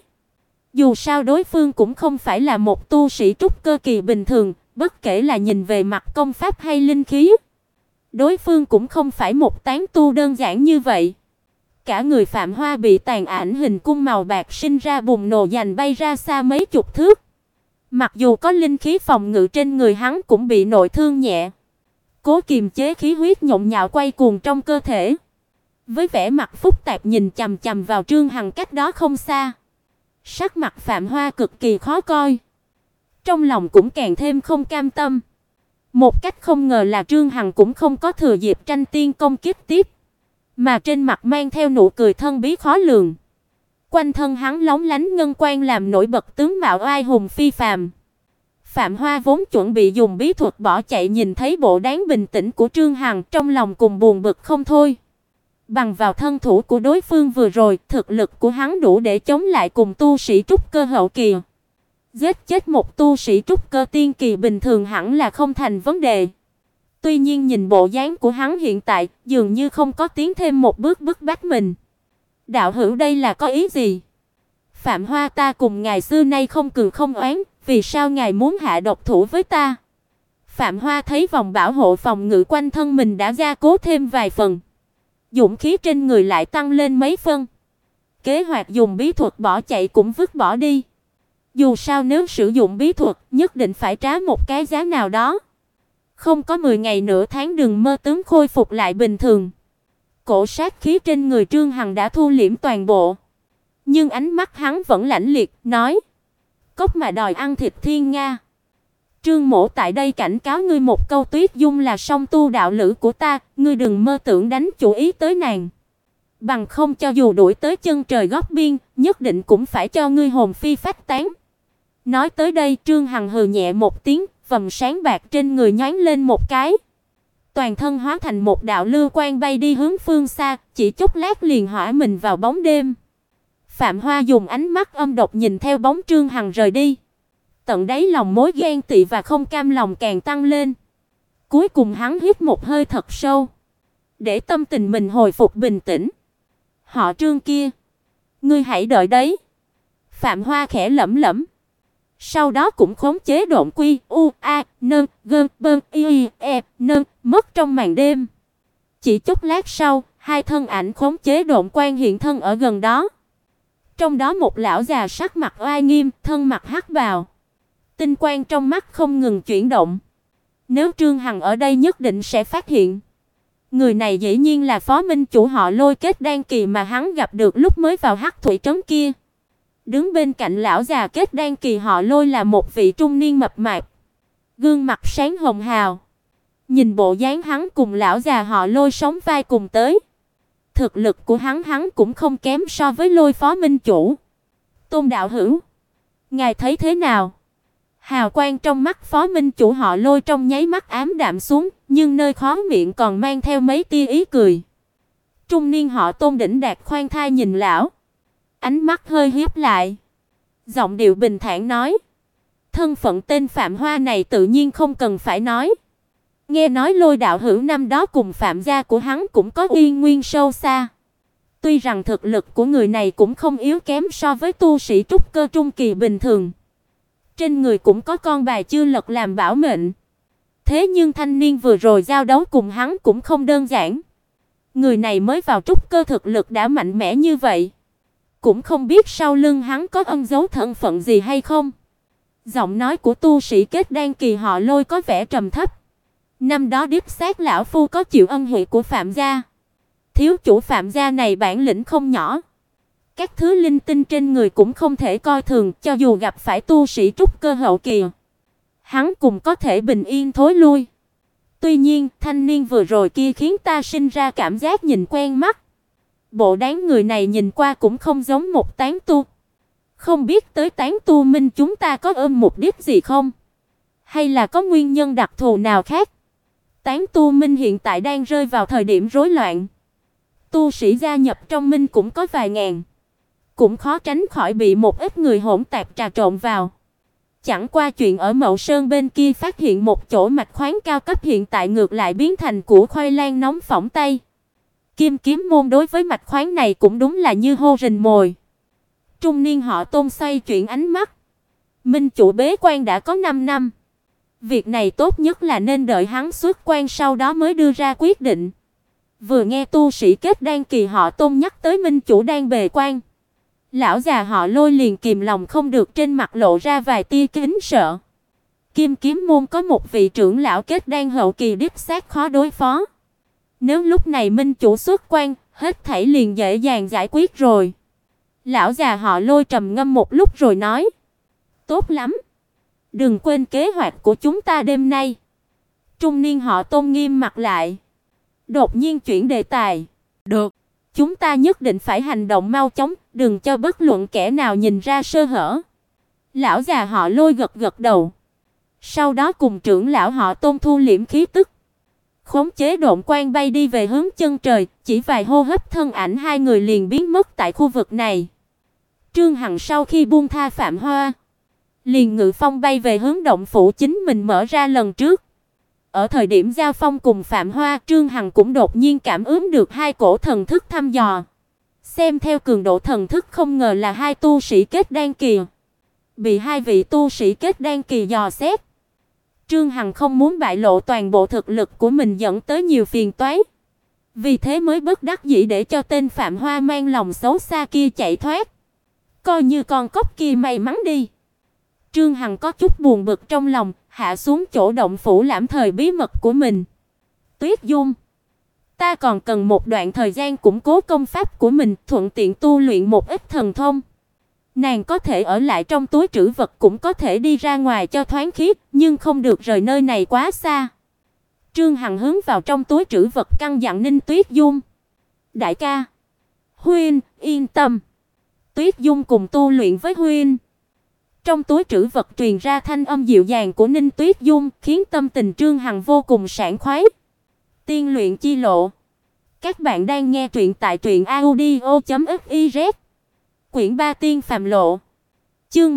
Dù sao đối phương cũng không phải là một tu sĩ trúc cơ kỳ bình thường, bất kể là nhìn về mặt công pháp hay linh khí, đối phương cũng không phải một tán tu đơn giản như vậy. Cả người Phạm Hoa bị tàn ảnh hình cung màu bạc sinh ra bùng nổ giành bay ra xa mấy chục thước. Mặc dù có linh khí phòng ngự trên người hắn cũng bị nội thương nhẹ, cố kiềm chế khí huyết nhộn nhạo quay cuồng trong cơ thể. Với vẻ mặt phức tạp nhìn chằm chằm vào Trương Hằng cách đó không xa, sắc mặt Phạm Hoa cực kỳ khó coi, trong lòng cũng càng thêm không cam tâm. Một cách không ngờ là Trương Hằng cũng không có thừa dịp tranh tiên công kích tiếp, mà trên mặt mang theo nụ cười thân bí khó lường. Quanh thân hắn lóng lánh ngân quang làm nổi bật tướng mạo oai hùng phi phàm. Phạm Hoa vốn chuẩn bị dùng bí thuật bỏ chạy, nhìn thấy bộ dáng bình tĩnh của Trương Hằng, trong lòng cùng buồn bực không thôi. Bằng vào thân thủ của đối phương vừa rồi, thực lực của hắn đủ để chống lại cùng tu sĩ trúc cơ hậu kỳ. Giết chết một tu sĩ trúc cơ tiên kỳ bình thường hẳn là không thành vấn đề. Tuy nhiên nhìn bộ dáng của hắn hiện tại, dường như không có tiến thêm một bước bức bách mình. Đạo hữu đây là có ý gì? Phạm Hoa, ta cùng ngài xưa nay không cừu không oán, vì sao ngài muốn hạ độc thủ với ta? Phạm Hoa thấy vòng bảo hộ phòng ngự quanh thân mình đã gia cố thêm vài phần, dũng khí trên người lại tăng lên mấy phân. Kế hoạch dùng bí thuật bỏ chạy cũng vứt bỏ đi. Dù sao nếu sử dụng bí thuật, nhất định phải trả một cái giá nào đó. Không có 10 ngày nửa tháng đừng mơ tướng khôi phục lại bình thường. Cổ sát khí trên người Trương Hằng đã thu liễm toàn bộ, nhưng ánh mắt hắn vẫn lãnh liệt, nói: "Cốc mà đòi ăn thịt thiên nga. Trương mỗ tại đây cảnh cáo ngươi một câu, Tuyết Dung là song tu đạo lữ của ta, ngươi đừng mơ tưởng đánh chủ ý tới nàng. Bằng không cho dù đuổi tới chân trời góc biên, nhất định cũng phải cho ngươi hồn phi phách tán." Nói tới đây, Trương Hằng hừ nhẹ một tiếng, vầng sáng bạc trên người nhoáng lên một cái. Toàn thân hóa thành một đạo lưu quang bay đi hướng phương xa, chỉ chốc lát liền hỏa mình vào bóng đêm. Phạm Hoa dùng ánh mắt âm độc nhìn theo bóng Trương Hằng rời đi. Tận đáy lòng mối ghen tị và không cam lòng càng tăng lên. Cuối cùng hắn hít một hơi thật sâu, để tâm tình mình hồi phục bình tĩnh. Họ Trương kia, ngươi hãy đợi đấy. Phạm Hoa khẽ lẩm lẩm. Sau đó cũng khống chế độn quy u a nơn gơn bơn y e nơn mất trong màn đêm. Chỉ chốc lát sau, hai thân ảnh khống chế độn quan hiện thân ở gần đó. Trong đó một lão già sắc mặt oai nghiêm, thân mặc hắc bào. Tinh quang trong mắt không ngừng chuyển động. Nếu Trương Hằng ở đây nhất định sẽ phát hiện. Người này dĩ nhiên là phó minh chủ họ Lôi Kết Đan kỳ mà hắn gặp được lúc mới vào Hắc Thủy trấn kia. Đứng bên cạnh lão già Kết Đan kỳ họ Lôi là một vị trung niên mập mạp, gương mặt sáng hồng hào. Nhìn bộ dáng hắn cùng lão già họ Lôi sống vai cùng tới. Thực lực của hắn cũng không kém so với Lôi phó minh chủ. Tôn đạo hữu, ngài thấy thế nào? Hào quang trong mắt phó minh chủ họ Lôi trong nháy mắt ám đạm xuống, nhưng nơi khóe miệng còn mang theo mấy tia ý cười. Trung niên họ Tôn đỉnh đạt khoan thai nhìn lão, ánh mắt hơi híp lại, giọng điệu bình thản nói: "Thân phận tên Phạm Hoa này tự nhiên không cần phải nói. Nghe nói Lôi đạo hữu năm đó cùng Phạm gia của hắn cũng có uyên nguyên sâu xa. Tuy rằng thực lực của người này cũng không yếu kém so với tu sĩ trúc cơ trung kỳ bình thường. Trên người cũng có con bài chưa lật làm bảo mệnh. Thế nhưng thanh niên vừa rồi giao đấu cùng hắn cũng không đơn giản. Người này mới vào trúc cơ thực lực đã mạnh mẽ như vậy. Cũng không biết sau lưng hắn có ẩn giấu thân phận gì hay không." Giọng nói của tu sĩ Kết Đan kỳ họ Lôi có vẻ trầm thấp. "Năm đó đích xác lão phu có chịu ân huệ của Phạm gia. Thiếu chủ Phạm gia này bản lĩnh không nhỏ. Các thứ linh tinh trên người cũng không thể coi thường, cho dù gặp phải tu sĩ trúc cơ hậu kỳ, hắn cũng có thể bình yên thối lui. Tuy nhiên, thanh niên vừa rồi kia khiến ta sinh ra cảm giác nhìn quen mắt. Bộ dáng người này nhìn qua cũng không giống một tán tu. Không biết tới tán tu minh chúng ta có ôm mục đích gì không? Hay là có nguyên nhân đặc thù nào khác? Tán tu minh hiện tại đang rơi vào thời điểm rối loạn. Tu sĩ gia nhập trong minh cũng có vài ngàn. Cũng khó tránh khỏi bị một ít người hỗn tạp trà trộn vào. Chẳng qua chuyện ở Mậu Sơn bên kia phát hiện một chỗ mạch khoáng cao cấp hiện tại ngược lại biến thành củ khoai lang nóng phỏng tay. Kim Kiếm môn đối với mạch khoáng này cũng đúng là như hô rình mồi." Trung niên họ Tôn xoay chuyển ánh mắt. "Minh chủ bế quan đã có 5 năm. Việc này tốt nhất là nên đợi hắn xuất quan sau đó mới đưa ra quyết định." Vừa nghe tu sĩ Kết Đan kỳ họ Tôn nhắc tới minh chủ đang bề quan, lão già họ Lôi liền kìm lòng không được, trên mặt lộ ra vài tia kính sợ. Kim Kiếm môn có một vị trưởng lão Kết Đan hậu kỳ đích xác khó đối phó. Nếu lúc này minh chủ xuất quan, hết thảy liền dễ dàng giải quyết rồi. Lão già họ Lôi trầm ngâm một lúc rồi nói: "Tốt lắm, đừng quên kế hoạch của chúng ta đêm nay." Trung niên họ Tôn nghiêm mặt lại, đột nhiên chuyển đề tài: "Được, chúng ta nhất định phải hành động mau chóng, đừng cho bất luận kẻ nào nhìn ra sơ hở." Lão già họ Lôi gật gật đầu. Sau đó cùng trưởng lão họ Tôn thu liễm khí tức, khống chế độn quang bay đi về hướng chân trời, chỉ vài hô hấp thân ảnh hai người liền biến mất tại khu vực này. Trương Hằng sau khi buông tha Phạm Hoa, liền ngự phong bay về hướng động phủ chính mình mở ra lần trước. Ở thời điểm giao phong cùng Phạm Hoa, Trương Hằng cũng đột nhiên cảm ứng được hai cổ thần thức thăm dò. Xem theo cường độ thần thức không ngờ là hai tu sĩ Kết Đan kỳ. Bị hai vị tu sĩ Kết Đan kỳ dò xét. Trương Hằng không muốn bại lộ toàn bộ thực lực của mình dẫn tới nhiều phiền toái. Vì thế mới bất đắc dĩ để cho tên Phạm Hoa mang lòng xấu xa kia chạy thoát. Coi như con cóc kia may mắn đi. Trương Hằng có chút buồn bực trong lòng, hạ xuống chỗ động phủ lãm thời bí mật của mình. "Tuyết Dung, ta còn cần một đoạn thời gian củng cố công pháp của mình, thuận tiện tu luyện một ít thần thông. Nàng có thể ở lại trong túi trữ vật, cũng có thể đi ra ngoài cho thoáng khí, nhưng không được rời nơi này quá xa." Trương Hằng hướng vào trong túi trữ vật căn dặn Ninh Tuyết Dung. "Đại ca, huynh yên tâm." Tuyết Dung cùng tu luyện với huynh. Trong túi trữ vật truyền ra thanh âm dịu dàng của Ninh Tuyết Dung, khiến tâm tình Trương Hằng vô cùng sảng khoái. Tiên luyện chi lộ. Các bạn đang nghe truyện tại truyện audio.fiz. Quyển 3 Tiên Phàm Lộ. Chương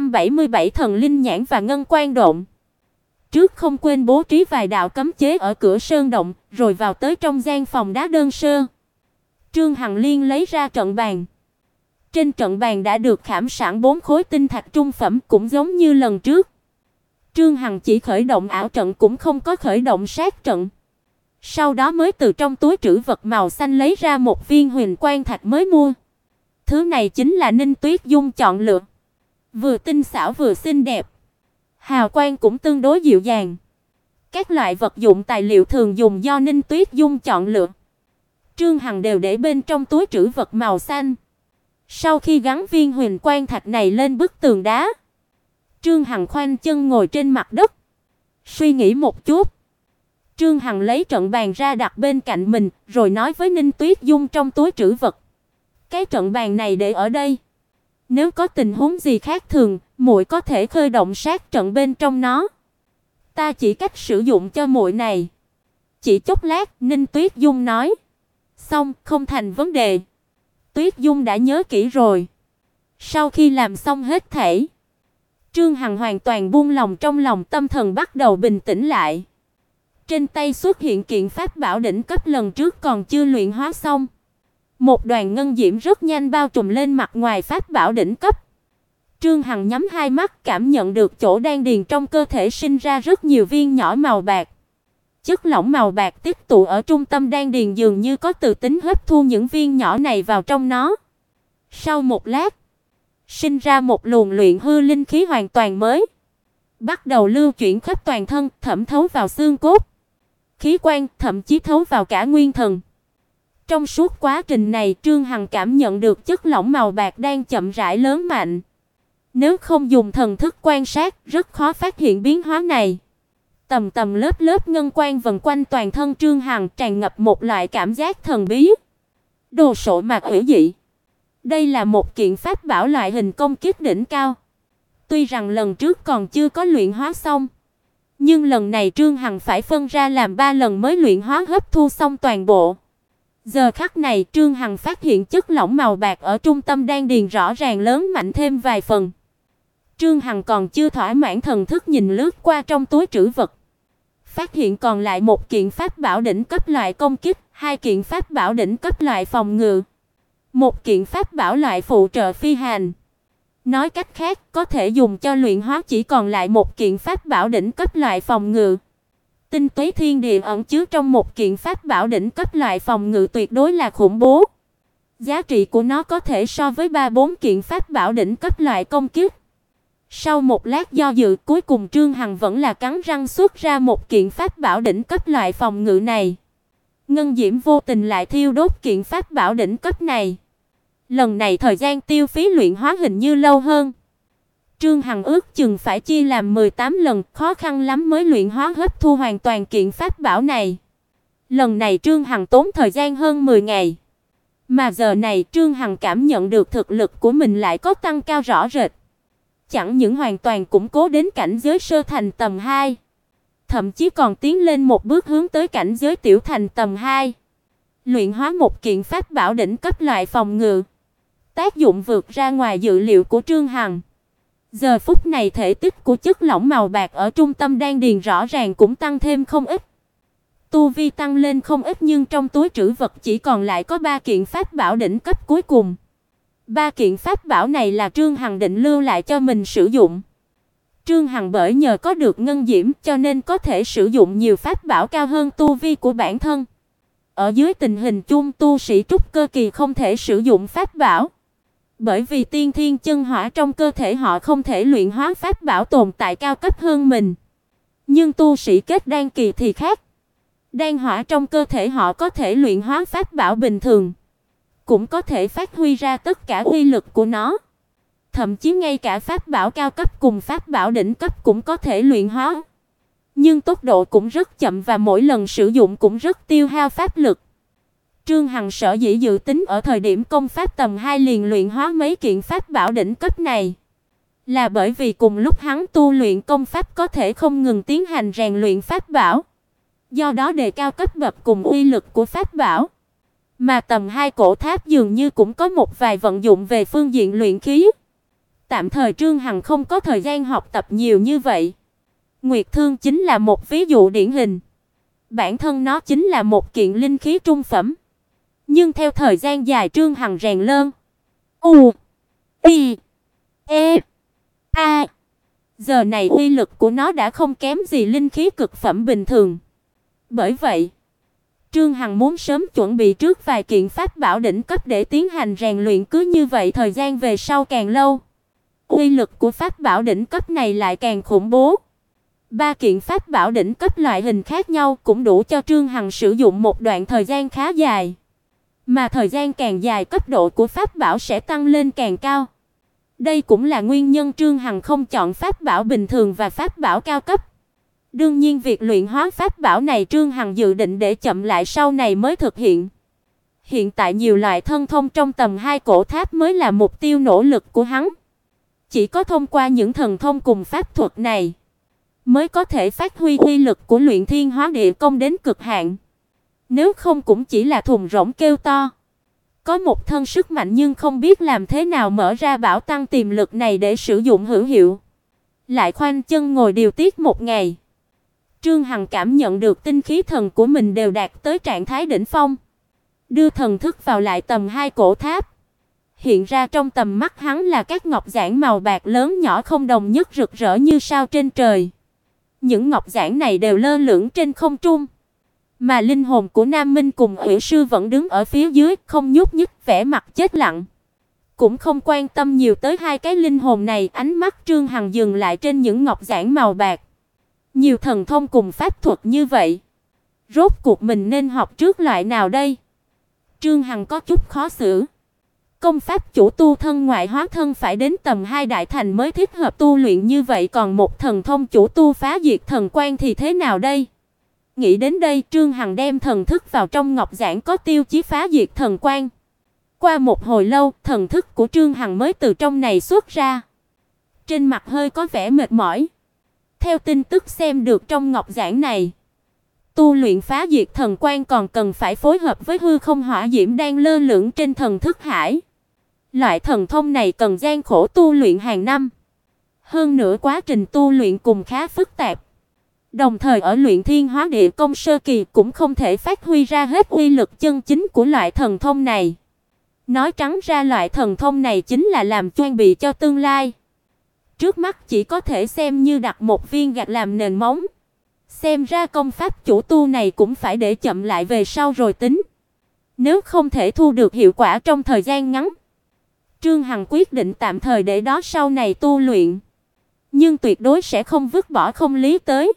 177 Thần Linh Nhãn và Ngân Quan Độn. Trước không quên bố trí vài đạo cấm chế ở cửa sơn động, rồi vào tới trong gian phòng đá đơn sơ. Trương Hằng Liên lấy ra trận bàn. Trên trận bàn đã được khảm sẵn 4 khối tinh thạch trung phẩm, cũng giống như lần trước. Trương Hằng chỉ khởi động ảo trận cũng không có khởi động sát trận. Sau đó mới từ trong túi trữ vật màu xanh lấy ra một viên huyền quang thạch mới mua. Thứ này chính là Ninh Tuyết Dung chọn lựa. Vừa tinh xảo vừa xinh đẹp. Hào quang cũng tương đối dịu dàng. Các loại vật dụng tài liệu thường dùng do Ninh Tuyết Dung chọn lựa, Trương Hằng đều để bên trong túi trữ vật màu xanh. Sau khi gắn viên huyền quang thạch này lên bức tường đá, Trương Hằng khoanh chân ngồi trên mặt đất, suy nghĩ một chút. Trương Hằng lấy trận bàn ra đặt bên cạnh mình, rồi nói với Ninh Tuyết Dung trong túi trữ vật: "Cái trận bàn này để ở đây. Nếu có tình huống gì khác thường, muội có thể khởi động sát trận bên trong nó. Ta chỉ cách sử dụng cho muội này." Chỉ chốc lát, Ninh Tuyết Dung nói: "Xong, không thành vấn đề." Tuyết Dung đã nhớ kỹ rồi. Sau khi làm xong hết thảy, Trương Hằng hoàn toàn buông lòng trong lòng, tâm thần bắt đầu bình tĩnh lại. Trên tay xuất hiện kiện pháp bảo đỉnh cấp lần trước còn chưa luyện hóa xong. Một đoàn ngân diễm rất nhanh bao trùm lên mặt ngoài pháp bảo đỉnh cấp. Trương Hằng nhắm hai mắt, cảm nhận được chỗ đan điền trong cơ thể sinh ra rất nhiều viên nhỏ màu bạc. Chất lỏng màu bạc tích tụ ở trung tâm đan điền dường như có tự tính hấp thu những viên nhỏ này vào trong nó. Sau một lát, sinh ra một luồng luyện hư linh khí hoàn toàn mới, bắt đầu lưu chuyển khắp toàn thân, thẩm thấu vào xương cốt, khí quan, thậm chí thấu vào cả nguyên thần. Trong suốt quá trình này, Trương Hằng cảm nhận được chất lỏng màu bạc đang chậm rãi lớn mạnh. Nếu không dùng thần thức quan sát, rất khó phát hiện biến hóa này. Tầng tầng lớp lớp ngân quang vần quanh toàn thân Trương Hằng, tràn ngập một loại cảm giác thần bí, đồ sộ mà ủy dị. Đây là một kiện pháp bảo loại hình công kích đỉnh cao. Tuy rằng lần trước còn chưa có luyện hóa xong, nhưng lần này Trương Hằng phải phân ra làm 3 lần mới luyện hóa hấp thu xong toàn bộ. Giờ khắc này, Trương Hằng phát hiện chất lỏng màu bạc ở trung tâm đan điền rõ ràng lớn mạnh thêm vài phần. Trương Hằng còn chưa thỏa mãn, thần thức nhìn lướt qua trong túi trữ vật, phát hiện còn lại một kiện pháp bảo đỉnh cấp loại công kích, 2 kiện pháp bảo đỉnh cấp loại phòng ngự, một kiện pháp bảo loại phụ trợ phi hành. Nói cách khác, có thể dùng cho luyện hóa chỉ còn lại một kiện pháp bảo đỉnh cấp loại phòng ngự. Tinh túy thiên địa ẩn chứa trong một kiện pháp bảo đỉnh cấp loại phòng ngự tuyệt đối là khủng bố. Giá trị của nó có thể so với 3-4 kiện pháp bảo đỉnh cấp loại công kích. Sau một lát do dự, cuối cùng Trương Hằng vẫn là cắn răng xuất ra một kiện pháp bảo đỉnh cấp loại phòng ngự này. Ngân diễm vô tình lại thiêu đốt kiện pháp bảo đỉnh cấp này. Lần này thời gian tiêu phí luyện hóa hình như lâu hơn. Trương Hằng ước chừng phải chia làm 18 lần, khó khăn lắm mới luyện hóa hấp thu hoàn toàn kiện pháp bảo này. Lần này Trương Hằng tốn thời gian hơn 10 ngày. Mà giờ này Trương Hằng cảm nhận được thực lực của mình lại có tăng cao rõ rệt. Chẳng những hoàn toàn củng cố đến cảnh giới sơ thành tầm 2, thậm chí còn tiến lên một bước hướng tới cảnh giới tiểu thành tầm 2. Luyện hóa một kiện pháp bảo đỉnh cấp loại phòng ngự, tác dụng vượt ra ngoài dự liệu của Trương Hằng. Giờ phút này thể tích của chất lỏng màu bạc ở trung tâm đan điền rõ ràng cũng tăng thêm không ít. Tu vi tăng lên không ít, nhưng trong túi trữ vật chỉ còn lại có 3 kiện pháp bảo đỉnh cấp cuối cùng. 3 kiện pháp bảo này là Trương Hằng định lưu lại cho mình sử dụng. Trương Hằng bởi nhờ có được ngân diễm cho nên có thể sử dụng nhiều pháp bảo cao hơn tu vi của bản thân. Ở dưới tình hình chung, tu sĩ trúc cơ kỳ không thể sử dụng pháp bảo, bởi vì tiên thiên chân hỏa trong cơ thể họ không thể luyện hóa pháp bảo tồn tại cao cấp hơn mình. Nhưng tu sĩ kết đan kỳ thì khác. Đan hỏa trong cơ thể họ có thể luyện hóa pháp bảo bình thường, cũng có thể phát huy ra tất cả uy lực của nó. Thậm chí ngay cả pháp bảo cao cấp cùng pháp bảo đỉnh cấp cũng có thể luyện hóa. Nhưng tốc độ cũng rất chậm và mỗi lần sử dụng cũng rất tiêu hao pháp lực. Trương Hằng sở dĩ dự tính ở thời điểm công pháp tầm 2 liền luyện hóa mấy kiện pháp bảo đỉnh cấp này, là bởi vì cùng lúc hắn tu luyện công pháp có thể không ngừng tiến hành rèn luyện pháp bảo, do đó đề cao cấp bậc cùng uy lực của pháp bảo. Mà tầm 2 cổ tháp dường như cũng có một vài vận dụng về phương diện luyện khí. Tạm thời Trương Hằng không có thời gian học tập nhiều như vậy. Nguyệt Thương chính là một ví dụ điển hình. Bản thân nó chính là một kiện linh khí trung phẩm. Nhưng theo thời gian dài Trương Hằng rèn lơn. U I E A. Giờ này uy lực của nó đã không kém gì linh khí cực phẩm bình thường. Bởi vậy, Trương Hằng muốn sớm chuẩn bị trước vài kiện pháp bảo đỉnh cấp để tiến hành rèn luyện, cứ như vậy thời gian về sau càng lâu, uy lực của pháp bảo đỉnh cấp này lại càng khủng bố. 3 kiện pháp bảo đỉnh cấp loại hình khác nhau cũng đủ cho Trương Hằng sử dụng một đoạn thời gian khá dài. Mà thời gian càng dài, cấp độ của pháp bảo sẽ tăng lên càng cao. Đây cũng là nguyên nhân Trương Hằng không chọn pháp bảo bình thường và pháp bảo cao cấp. Đương nhiên việc luyện hóa pháp bảo này Trương Hằng dự định để chậm lại sau này mới thực hiện. Hiện tại nhiều loại thân thông trong tầm 2 cổ tháp mới là mục tiêu nỗ lực của hắn. Chỉ có thông qua những thần thông cùng pháp thuật này mới có thể phát huy uy lực của Luyện Thiên Hóa Địa Công đến cực hạn. Nếu không cũng chỉ là thùng rỗng kêu to. Có một thân sức mạnh nhưng không biết làm thế nào mở ra bảo tăng tiềm lực này để sử dụng hữu hiệu. Lại khoanh chân ngồi điều tiết một ngày. Trương Hằng cảm nhận được tinh khí thần của mình đều đạt tới trạng thái đỉnh phong. Đưa thần thức vào lại tầm 2 cổ tháp. Hiện ra trong tầm mắt hắn là các ngọc giản màu bạc lớn nhỏ không đồng nhất rực rỡ như sao trên trời. Những ngọc giản này đều lơ lửng trên không trung. Mà linh hồn của Nam Minh cùng Ủy sư vẫn đứng ở phía dưới, không nhúc nhích, vẻ mặt chết lặng. Cũng không quan tâm nhiều tới hai cái linh hồn này, ánh mắt Trương Hằng dừng lại trên những ngọc giản màu bạc. Nhiều thần thông cùng pháp thuật như vậy, rốt cuộc mình nên học trước loại nào đây? Trương Hằng có chút khó xử. Công pháp chủ tu thân ngoại hóa thân phải đến tầm 2 đại thành mới thích hợp tu luyện như vậy, còn một thần thông chủ tu phá diệt thần quan thì thế nào đây? Nghĩ đến đây, Trương Hằng đem thần thức vào trong ngọc giản có tiêu chí phá diệt thần quan. Qua một hồi lâu, thần thức của Trương Hằng mới từ trong này xuất ra. Trên mặt hơi có vẻ mệt mỏi. Theo tin tức xem được trong ngọc giản này, tu luyện phá diệt thần quan còn cần phải phối hợp với hư không hỏa diễm đang lơ lửng trên thần thức hải. Loại thần thông này cần gian khổ tu luyện hàng năm. Hơn nữa quá trình tu luyện cùng khá phức tạp. Đồng thời ở Luyện Thiên Hóa Địa Công sơ kỳ cũng không thể phát huy ra hết uy lực chân chính của loại thần thông này. Nói trắng ra loại thần thông này chính là làm chuẩn bị cho tương lai. Trước mắt chỉ có thể xem như đặt một viên gạch làm nền móng. Xem ra công pháp chủ tu này cũng phải để chậm lại về sau rồi tính. Nếu không thể thu được hiệu quả trong thời gian ngắn, Trương Hằng quyết định tạm thời để đó sau này tu luyện. Nhưng tuyệt đối sẽ không vứt bỏ không lý tới.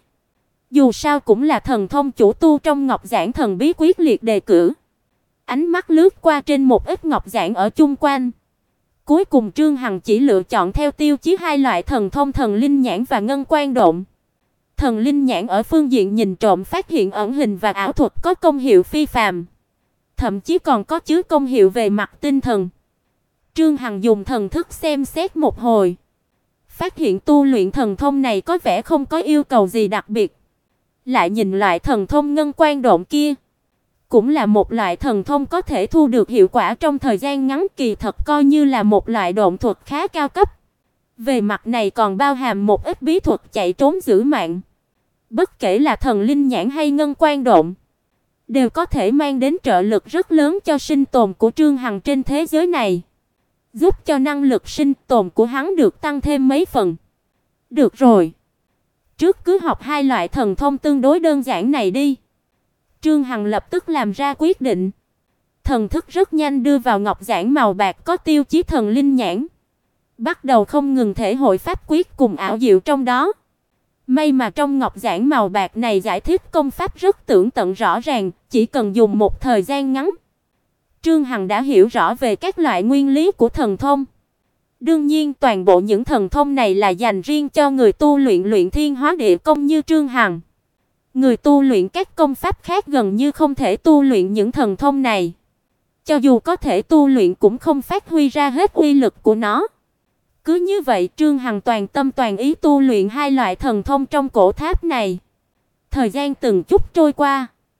Dù sao cũng là thần thông chủ tu trong ngọc giản thần bí quyết liệt đề cử. Ánh mắt lướt qua trên một ít ngọc giản ở chung quanh. Cuối cùng Trương Hằng chỉ lựa chọn theo tiêu chí hai loại thần thông thần linh nhãn và ngân quan độn. Thần linh nhãn ở phương diện nhìn trộm phát hiện ẩn hình và ảo thuật có công hiệu phi phàm, thậm chí còn có chứa công hiệu về mặt tinh thần. Trương Hằng dùng thần thức xem xét một hồi, phát hiện tu luyện thần thông này có vẻ không có yêu cầu gì đặc biệt. Lại nhìn loại thần thông ngân quan độn kia, cũng là một loại thần thông có thể thu được hiệu quả trong thời gian ngắn, kỳ thật coi như là một loại độn thuật khá cao cấp. Về mặt này còn bao hàm một ít bí thuật chạy trốn giữ mạng. Bất kể là thần linh nhãn hay ngân quan độn, đều có thể mang đến trợ lực rất lớn cho sinh tồn của Trương Hằng trên thế giới này, giúp cho năng lực sinh tồn của hắn được tăng thêm mấy phần. Được rồi, trước cứ học hai loại thần thông tương đối đơn giản này đi. Trương Hằng lập tức làm ra quyết định. Thần thức rất nhanh đưa vào ngọc giản màu bạc có tiêu chí thần linh nhãn, bắt đầu không ngừng thể hội pháp quyết cùng ảo diệu trong đó. May mà trong ngọc giản màu bạc này giải thích công pháp rất tường tận rõ ràng, chỉ cần dùng một thời gian ngắn, Trương Hằng đã hiểu rõ về các loại nguyên lý của thần thông. Đương nhiên toàn bộ những thần thông này là dành riêng cho người tu luyện Luyện Thiên Hóa Địa Công như Trương Hằng. Người tu luyện các công pháp khác gần như không thể tu luyện những thần thông này. Cho dù có thể tu luyện cũng không phát huy ra hết uy lực của nó. Cứ như vậy Trương Hằng toàn tâm toàn ý tu luyện hai loại thần thông trong cổ tháp này. Thời gian từng chút trôi qua,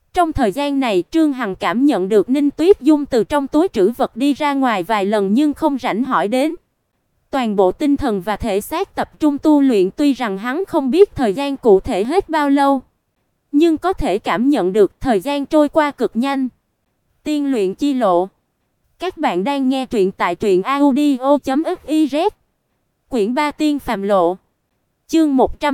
Trong thời gian này, Trương Hằng cảm nhận được Ninh Tuyết Dung từ trong túi trữ vật đi ra ngoài vài lần nhưng không rảnh hỏi đến. Toàn bộ tinh thần và thể xác tập trung tu luyện, tuy rằng hắn không biết thời gian cụ thể hết bao lâu, nhưng có thể cảm nhận được thời gian trôi qua cực nhanh. Tiên luyện chi lộ. Các bạn đang nghe truyện tại truyệnaudio.fiz. Quyển 3 Tiên phàm lộ. Chương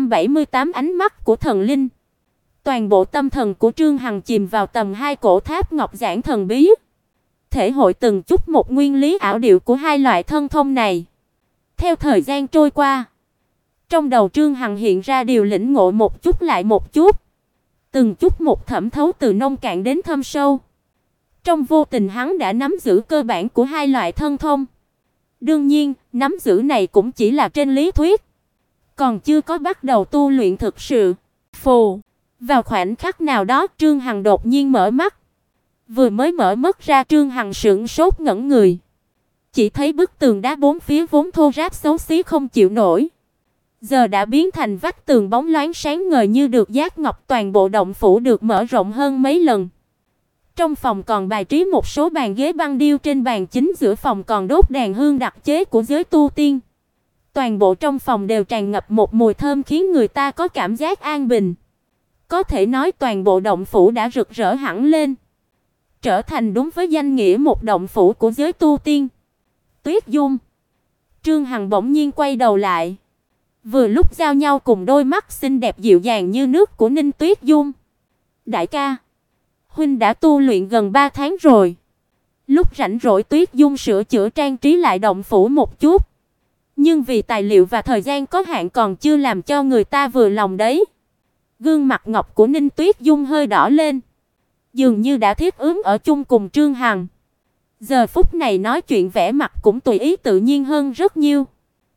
178 Ánh mắt của thần linh. Toàn bộ tâm thần của Trương Hằng chìm vào tầm 2 cổ tháp ngọc giản thần bí, thể hội từng chút một nguyên lý ảo diệu của hai loại thân thông này. Theo thời gian trôi qua, trong đầu Trương Hằng hiện ra điều lĩnh ngộ một chút lại một chút, từng chút một thẩm thấu từ nông cạn đến thâm sâu. Trong vô tình hắn đã nắm giữ cơ bản của hai loại thân thông. Đương nhiên, nắm giữ này cũng chỉ là trên lý thuyết, còn chưa có bắt đầu tu luyện thực sự. Phù, vào khoảnh khắc nào đó, Trương Hằng đột nhiên mở mắt. Vừa mới mở mắt ra, Trương Hằng sững sốt ngẩn người. Chỉ thấy bức tường đá bốn phía vốn thô ráp xấu xí không chịu nổi, giờ đã biến thành vách tường bóng loáng sáng ngời như được dát ngọc. Toàn bộ động phủ được mở rộng hơn mấy lần. Trong phòng còn bài trí một số bàn ghế băng điêu, trên bàn chính giữa phòng còn đốt đàn hương đặc chế của giới tu tiên. Toàn bộ trong phòng đều tràn ngập một mùi thơm khiến người ta có cảm giác an bình. Có thể nói toàn bộ động phủ đã rực rỡ hẳn lên, trở thành đúng với danh nghĩa một động phủ của giới tu tiên. Tuyết Dung. Trương Hằng bỗng nhiên quay đầu lại, vừa lúc giao nhau cùng đôi mắt xinh đẹp dịu dàng như nước của Ninh Tuyết Dung. Đại ca, huynh đã tu luyện gần 3 tháng rồi. Lúc rảnh rỗi Tuyết Dung sửa chữa trang trí lại động phủ một chút, nhưng vì tài liệu và thời gian có hạn còn chưa làm cho người ta vừa lòng đấy. Gương mặt ngọc của Ninh Tuyết Dung hơi đỏ lên, dường như đã thiết ứng ở chung cùng Trương Hằng. Giờ phút này nói chuyện vẻ mặt cũng tùy ý tự nhiên hơn rất nhiều.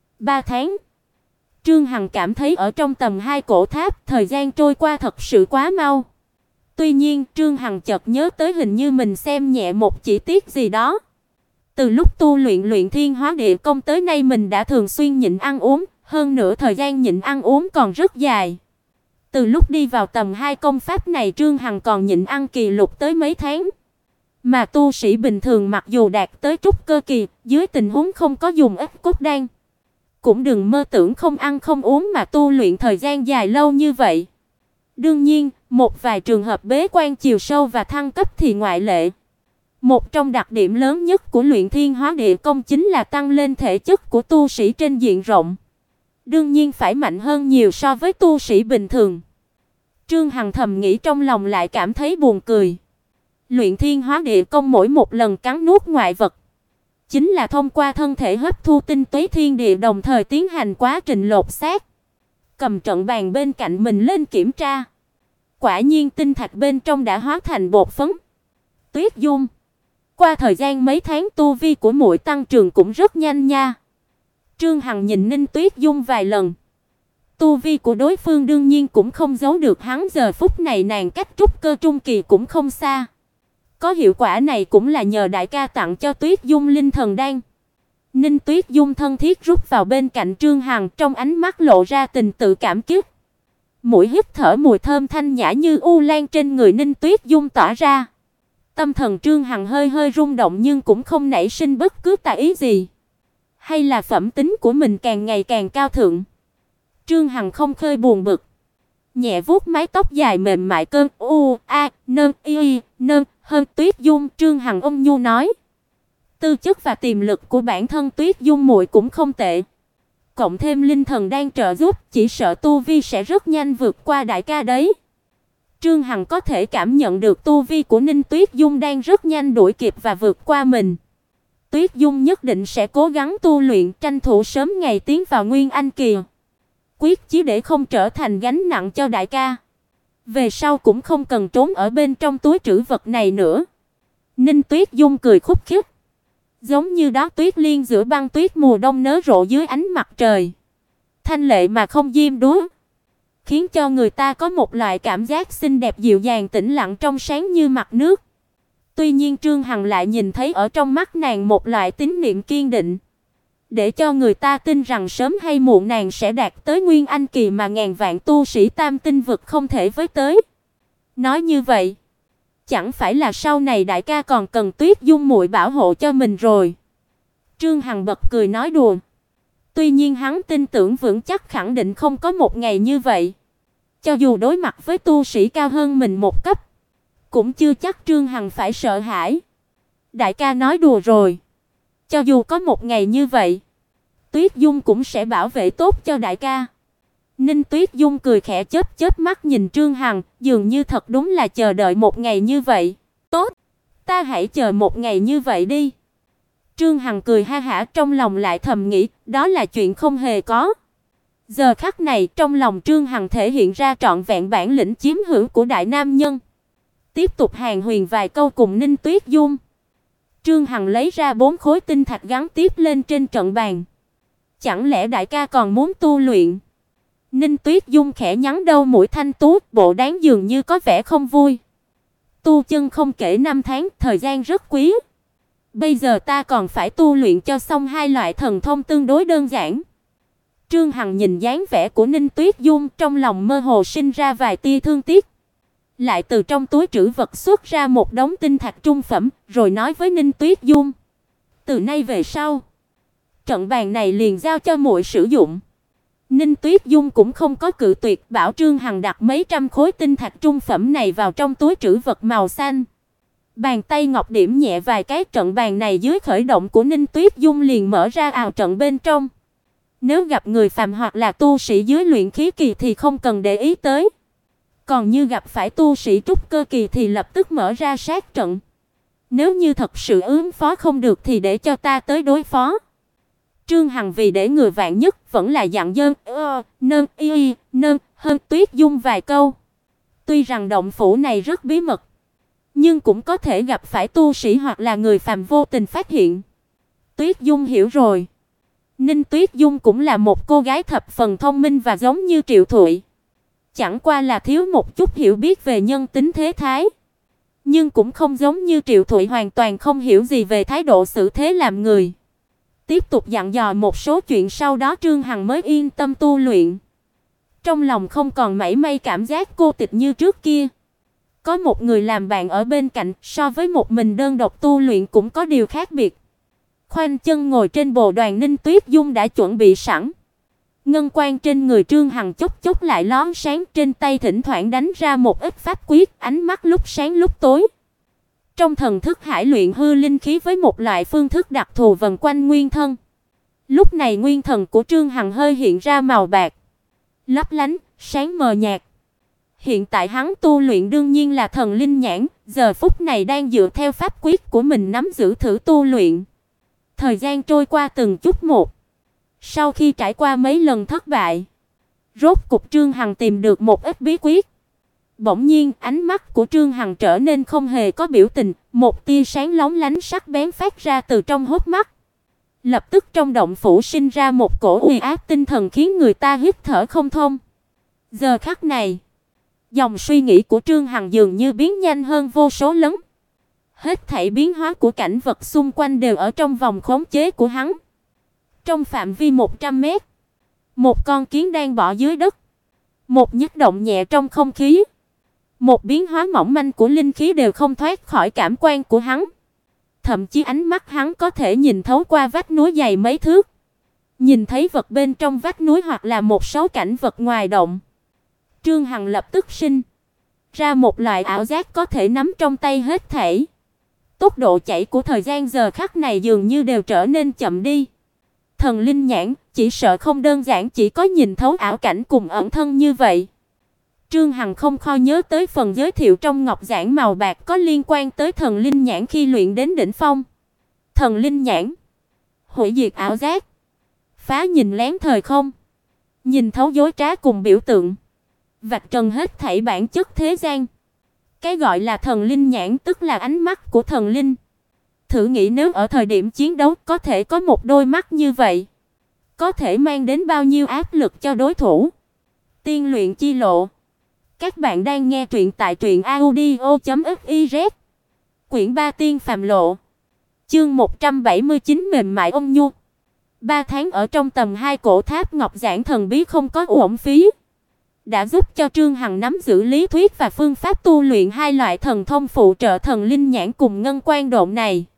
3 tháng. Trương Hằng cảm thấy ở trong tầm 2 cổ tháp, thời gian trôi qua thật sự quá mau. Tuy nhiên, Trương Hằng chợt nhớ tới hình như mình xem nhẹ một chi tiết gì đó. Từ lúc tu luyện Luyện Thiên Hóa Địa Công tới nay mình đã thường xuyên nhịn ăn uống, hơn nữa thời gian nhịn ăn uống còn rất dài. Từ lúc đi vào tầm 2 công pháp này, Trương Hằng còn nhịn ăn kỳ lục tới mấy tháng. Mà tu sĩ bình thường mặc dù đạt tới trúc cơ kỳ, dưới tình huống không có dùng ít cốt đan, cũng đừng mơ tưởng không ăn không uống mà tu luyện thời gian dài lâu như vậy. Đương nhiên, một vài trường hợp bế quan chiều sâu và thăng cấp thì ngoại lệ. Một trong đặc điểm lớn nhất của Luyện Thiên Hóa Địa Công chính là tăng lên thể chất của tu sĩ trên diện rộng. Đương nhiên phải mạnh hơn nhiều so với tu sĩ bình thường. Trương Hằng thầm nghĩ trong lòng, lại cảm thấy buồn cười. Luyện Thiên Hóa Địa Công mỗi một lần cắn nuốt ngoại vật, chính là thông qua thân thể hấp thu tinh túy thiên địa, đồng thời tiến hành quá trình lột xác. Cầm trận bàn bên cạnh mình lên kiểm tra, quả nhiên tinh thạch bên trong đã hóa thành bột phấn. Tuyết Dung, qua thời gian mấy tháng tu vi của muội tăng trưởng cũng rất nhanh nha. Trương Hằng nhìn Ninh Tuyết Dung vài lần. Tu vi của đối phương đương nhiên cũng không giấu được hắn, giờ phút này nàng cách trúc cơ trung kỳ cũng không xa. Có hiệu quả này cũng là nhờ đại ca tặng cho Tuyết Dung linh thần đan. Ninh Tuyết Dung thân thiết rút vào bên cạnh Trương Hằng, trong ánh mắt lộ ra tình tự cảm kích. Mũi hít thở mùi thơm thanh nhã như u lan trên người Ninh Tuyết Dung tỏa ra. Tâm thần Trương Hằng hơi hơi rung động nhưng cũng không nảy sinh bất cứ tà ý gì. Hay là phẩm tính của mình càng ngày càng cao thượng? Trương Hằng không khơi buồn bực, nhẹ vuốt mái tóc dài mềm mại cơn u a nơn y nơn hơn Tuyết Dung. Trương Hằng ôn nhu nói, tư chất và tiềm lực của bản thân Tuyết Dung muội cũng không tệ, cộng thêm linh thần đang trợ giúp, chỉ sợ tu vi sẽ rất nhanh vượt qua đại ca đấy. Trương Hằng có thể cảm nhận được tu vi của Ninh Tuyết Dung đang rất nhanh đuổi kịp và vượt qua mình. Tuyết Dung nhất định sẽ cố gắng tu luyện, tranh thủ sớm ngày tiến vào Nguyên Anh kỳ, quyết chí để không trở thành gánh nặng cho đại ca. Về sau cũng không cần trốn ở bên trong túi trữ vật này nữa. Ninh Tuyết Dung cười khúc khích, giống như đó tuyết liên giữa băng tuyết mùa đông nở rộ dưới ánh mặt trời, thanh lệ mà không diêm đúa, khiến cho người ta có một loại cảm giác xinh đẹp dịu dàng tĩnh lặng trong sáng như mặt nước. Tuy nhiên Trương Hằng lại nhìn thấy ở trong mắt nàng một loại tín niệm kiên định, để cho người ta tin rằng sớm hay muộn nàng sẽ đạt tới Nguyên Anh kỳ mà ngàn vạn tu sĩ tam tinh vực không thể với tới. Nói như vậy, chẳng phải là sau này đại ca còn cần Tuyết Dung muội bảo hộ cho mình rồi. Trương Hằng bật cười nói đùa. Tuy nhiên hắn tin tưởng vững chắc khẳng định không có một ngày như vậy. Cho dù đối mặt với tu sĩ cao hơn mình một cấp, cũng chưa chắc Trương Hằng phải sợ hãi. Đại ca nói đùa rồi. Cho dù có một ngày như vậy, Tuyết Dung cũng sẽ bảo vệ tốt cho đại ca. Ninh Tuyết Dung cười khẽ chớp chớp mắt nhìn Trương Hằng, dường như thật đúng là chờ đợi một ngày như vậy. Tốt, ta hãy chờ một ngày như vậy đi. Trương Hằng cười ha hả, trong lòng lại thầm nghĩ, đó là chuyện không hề có. Giờ khắc này, trong lòng Trương Hằng thể hiện ra trọn vẹn bản lĩnh chiếm hữu của đại nam nhân. Tiếp tục hàn huyền vài câu cùng Ninh Tuyết Dung. Trương Hằng lấy ra 4 khối tinh thạch gắn tiếp lên trên trận bàn. Chẳng lẽ đại ca còn muốn tu luyện? Ninh Tuyết Dung khẽ nhắn đầu mũi thanh tú, bộ dáng dường như có vẻ không vui. Tu chân không kể năm tháng, thời gian rất quý. Bây giờ ta còn phải tu luyện cho xong 2 loại thần thông tương đối đơn giản. Trương Hằng nhìn dáng vẻ của Ninh Tuyết Dung, trong lòng mơ hồ sinh ra vài tia thương tiếc. Lại từ trong túi trữ vật xuất ra một đống tinh thạch trung phẩm, rồi nói với Ninh Tuyết Dung: "Từ nay về sau, trận bàn này liền giao cho muội sử dụng." Ninh Tuyết Dung cũng không có cự tuyệt, bảo Trương Hằng đặt mấy trăm khối tinh thạch trung phẩm này vào trong túi trữ vật màu xanh. Bàn tay ngọc điểm nhẹ vài cái, trận bàn này dưới khởi động của Ninh Tuyết Dung liền mở ra ào trận bên trong. Nếu gặp người phàm hoặc là tu sĩ dưới luyện khí kỳ thì không cần để ý tới. Còn như gặp phải tu sĩ trúc cơ kỳ thì lập tức mở ra sát trận. Nếu như thật sự ứng phó không được thì để cho ta tới đối phó. Trương Hằng vì để người vạn nhất vẫn là dặn dơn hơn Tuyết Dung vài câu. Tuy rằng động phủ này rất bí mật, nhưng cũng có thể gặp phải tu sĩ hoặc là người phàm vô tình phát hiện. Tuyết Dung hiểu rồi. Ninh Tuyết Dung cũng là một cô gái thập phần thông minh và giống như Triệu Thụy. Chẳng qua là thiếu một chút hiểu biết về nhân tính thế thái. Nhưng cũng không giống như Triệu Thụy hoàn toàn không hiểu gì về thái độ xử thế làm người. Tiếp tục dặn dò một số chuyện, sau đó Trương Hằng mới yên tâm tu luyện. Trong lòng không còn mảy may cảm giác cô tịch như trước kia. Có một người làm bạn ở bên cạnh, so với một mình đơn độc tu luyện cũng có điều khác biệt. Khoanh chân ngồi trên bồ đoàn, Ninh Tuyết Dung đã chuẩn bị sẵn. Ngân quang trên người Trương Hằng chốc chốc lại lóe sáng, trên tay thỉnh thoảng đánh ra một ít pháp quyết, ánh mắt lúc sáng lúc tối. Trong thần thức hải luyện hư linh khí với một loại phương thức đặc thù vần quanh nguyên thân. Lúc này nguyên thần của Trương Hằng hơi hiện ra màu bạc, lấp lánh, sáng mờ nhạt. Hiện tại hắn tu luyện đương nhiên là thần linh nhãn, giờ phút này đang dựa theo pháp quyết của mình nắm giữ thử tu luyện. Thời gian trôi qua từng chút một. Sau khi trải qua mấy lần thất bại, rốt cục Trương Hằng tìm được một ít bí quyết. Bỗng nhiên, ánh mắt của Trương Hằng trở nên không hề có biểu tình, một tia sáng lóng lánh sắc bén phát ra từ trong hốc mắt. Lập tức trong động phủ sinh ra một cổ uy áp tinh thần khiến người ta hít thở không thông. Giờ khắc này, dòng suy nghĩ của Trương Hằng dường như biến nhanh hơn vô số lần. Hết thảy biến hóa của cảnh vật xung quanh đều ở trong vòng khống chế của hắn. Trong phạm vi 100 mét, một con kiến đang bò dưới đất. Một nhấc động nhẹ trong không khí, một biến hóa mỏng manh của linh khí đều không thoát khỏi cảm quan của hắn. Thậm chí ánh mắt hắn có thể nhìn thấu qua vách núi dày mấy thước, nhìn thấy vật bên trong vách núi hoặc là một số cảnh vật ngoài động. Trương Hằng lập tức sinh ra một loại ảo giác có thể nắm trong tay hết thảy. Tốc độ chảy của thời gian giờ khắc này dường như đều trở nên chậm đi. Thần linh nhãn chỉ sợ không đơn giản chỉ có nhìn thấu ảo cảnh cùng ẩn thân như vậy. Trương Hằng không khỏi nhớ tới phần giới thiệu trong ngọc giản màu bạc có liên quan tới thần linh nhãn khi luyện đến đỉnh phong. Thần linh nhãn, hủy diệt ảo giác, phá nhìn lén thời không, nhìn thấu dối trá cùng biểu tượng, vạch trần hết thảy bản chất thế gian. Cái gọi là thần linh nhãn tức là ánh mắt của thần linh. Thử nghĩ nếu ở thời điểm chiến đấu có thể có một đôi mắt như vậy, có thể mang đến bao nhiêu áp lực cho đối thủ. Tiên luyện chi lộ. Các bạn đang nghe truyện tại truyệnaudio.fiz. Quyển 3 Tiên phàm lộ. Chương 179 mềm mại ôn nhu. 3 tháng ở trong tầm 2 cổ tháp ngọc giản thần bí không có uổng phí. đã giúp cho Trương Hằng nắm giữ lý thuyết và phương pháp tu luyện hai loại thần thông phụ trợ thần linh nhãn cùng ngân quan độn này.